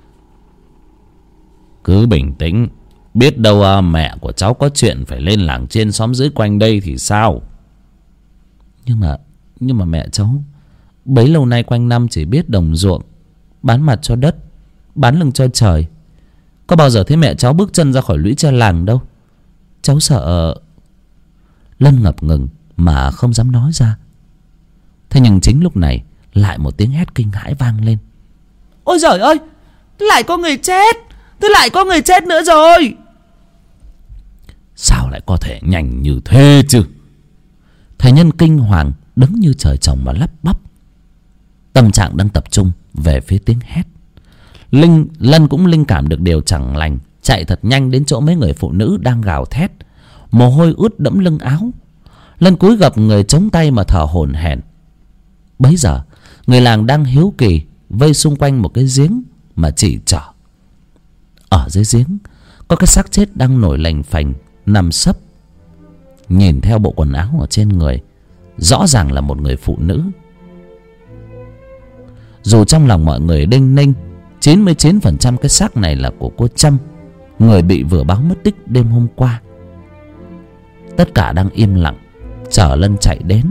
Cứ bình tĩnh, biết đâu mẹ của cháu có chuyện phải lên làng trên xóm dưới quanh đây thì sao? Nhưng mà mẹ cháu bấy lâu nay quanh năm chỉ biết đồng ruộng, bán mặt cho đất, bán lưng cho trời. Có bao giờ thấy mẹ cháu bước chân ra khỏi lũy tre làng đâu. Cháu sợ. Lân ngập ngừng mà không dám nói ra. Thế nhưng chính lúc này lại một tiếng hét kinh hãi vang lên: Ôi giời ơi, lại có người chết! Thế lại có người chết nữa rồi! Sao lại có thể nhanh như thế chứ? Thầy nhân kinh hoàng đứng như trời trồng mà lắp bắp. Tâm trạng đang tập trung về phía tiếng hét. Lân cũng linh cảm được điều chẳng lành, chạy thật nhanh đến chỗ mấy người phụ nữ đang gào thét, mồ hôi ướt đẫm lưng áo. Lân cúi gập người chống tay mà thở hổn hển. Bấy giờ người làng đang hiếu kỳ vây xung quanh một cái giếng mà chỉ trỏ. Ở dưới giếng có cái xác chết đang nổi lành phành nằm sấp. Nhìn theo bộ quần áo ở trên người, rõ ràng là một người phụ nữ. Dù trong lòng mọi người đinh ninh 99% cái xác này là của cô Trâm, người bị vừa báo mất tích đêm hôm qua. Tất cả đang im lặng chờ Lân chạy đến.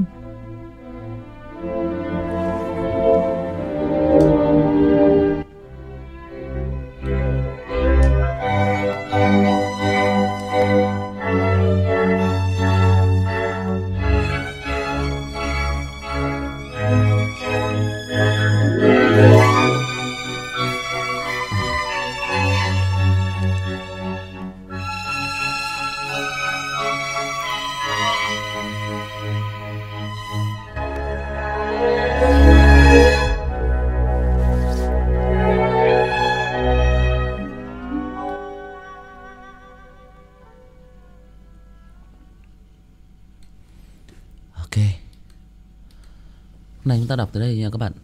Ok, hôm nay chúng ta đọc tới đây nha các bạn.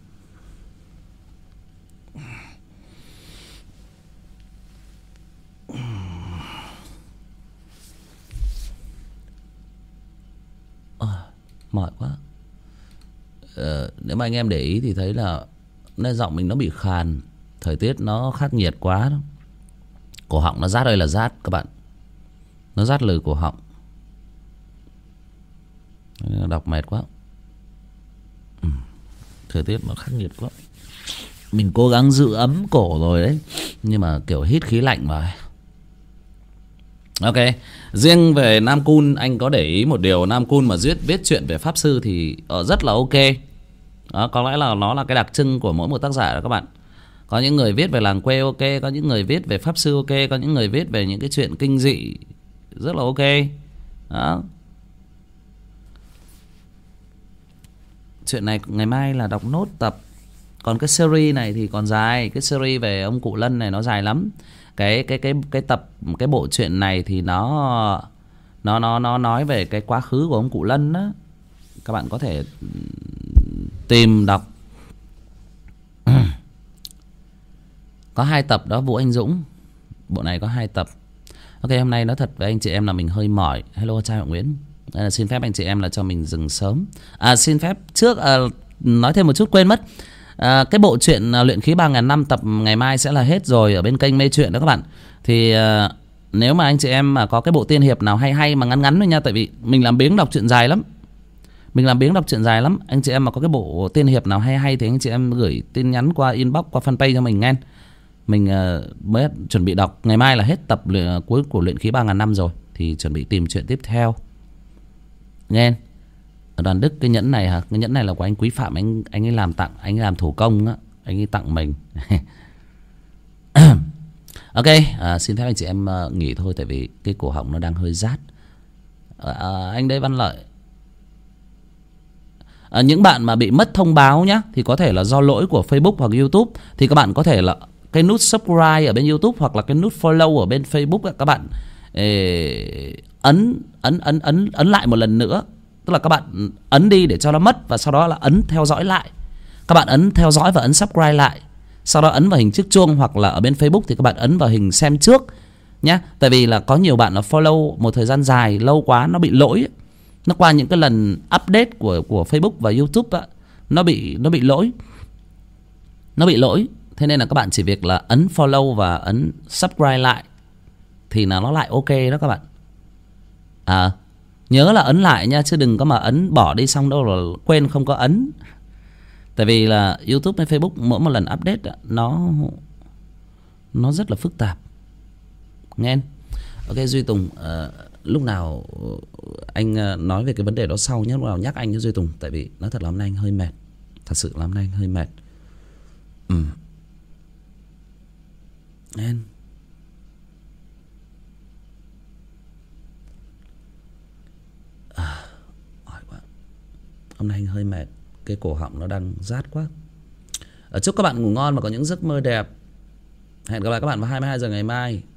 Mỏi quá. Nếu mà anh em để ý thì thấy là nay giọng mình nó bị khàn. Thời tiết nó khắc nghiệt quá đó. Cổ họng nó rát ơi là rát các bạn. Nó rát lừ cổ họng. Đọc mệt quá. Thời tiết nó khắc nghiệt quá. Mình cố gắng giữ ấm cổ rồi đấy, nhưng mà kiểu hít khí lạnh mà. Ok. Riêng về Nam Cun, anh có để ý một điều. Nam Cun mà viết chuyện về pháp sư thì rất là ok đó. Có lẽ là nó là cái đặc trưng của mỗi một tác giả đó các bạn. Có những người viết về làng quê ok, có những người viết về pháp sư ok, có những người viết về những cái chuyện kinh dị rất là ok đó. Chuyện này ngày mai là đọc nốt tập. Còn cái series này thì còn dài. Cái series về ông cụ Lân này nó dài lắm. Cái tập, cái bộ truyện này thì nó nói về cái quá khứ của ông cụ Lân đó. Các bạn có thể tìm đọc. Có 2 tập đó, Vũ Anh Dũng. Bộ này có 2 tập. Ok, hôm nay nói thật với anh chị em là mình hơi mỏi. Hello Trai Hậu Nguyễn. Xin phép anh chị em là cho mình dừng sớm. Xin phép trước nói thêm một chút quên mất. Cái bộ truyện Luyện Khí 3000 năm tập ngày mai sẽ là hết rồi ở bên kênh Mê Truyện đó các bạn. Thì nếu mà anh chị em mà có cái bộ tiên hiệp nào hay hay mà ngắn ngắn thôi nha. Tại vì mình làm biếng đọc truyện dài lắm. Anh chị em mà có cái bộ tiên hiệp nào hay hay thì anh chị em gửi tin nhắn qua inbox, qua fanpage cho mình nghe. Mình mới chuẩn bị đọc. Ngày mai là hết tập cuối của Luyện Khí 3000 năm rồi. Thì chuẩn bị tìm chuyện tiếp theo nghe. Ở Đoàn Đức cái nhẫn này hả? Cái nhẫn này là của anh Quý Phạm. Anh ấy làm tặng, anh ấy làm thủ công á. Anh ấy tặng mình. Ok, xin phép anh chị em nghỉ thôi. Tại vì cái cổ họng nó đang hơi rát. Anh đây Văn Lợi. Những bạn mà bị mất thông báo nhá, thì có thể là do lỗi của Facebook hoặc YouTube. Thì các bạn có thể là cái nút subscribe ở bên YouTube hoặc là cái nút follow ở bên Facebook. Các bạn ấn lại một lần nữa. Tức là các bạn ấn đi để cho nó mất, và sau đó là ấn theo dõi lại. Các bạn ấn theo dõi và ấn subscribe lại. Sau đó ấn vào hình chiếc chuông, hoặc là ở bên Facebook thì các bạn ấn vào hình xem trước nhá. Tại vì là có nhiều bạn là follow một thời gian dài, lâu quá nó bị lỗi. Nó qua những cái lần update của Facebook và YouTube á, nó bị lỗi. Thế nên là các bạn chỉ việc là ấn follow và ấn subscribe lại thì là nó lại ok đó các bạn. Nhớ là ấn lại nha, chứ đừng có mà ấn bỏ đi xong đâu là quên không có ấn. Tại vì là YouTube hay Facebook mỗi một lần update nó rất là phức tạp nghe. Ok Duy Tùng, lúc nào anh nói về cái vấn đề đó sau nhé. Lúc nào nhắc anh với Duy Tùng. Tại vì nói thật là hôm nay anh hơi mệt. Thật sự là hôm nay anh hơi mệt. Nghe. Hôm nay anh hơi mệt. Cái cổ họng nó đang rát quá. Chúc các bạn ngủ ngon và có những giấc mơ đẹp. Hẹn gặp lại các bạn vào 22 giờ ngày mai.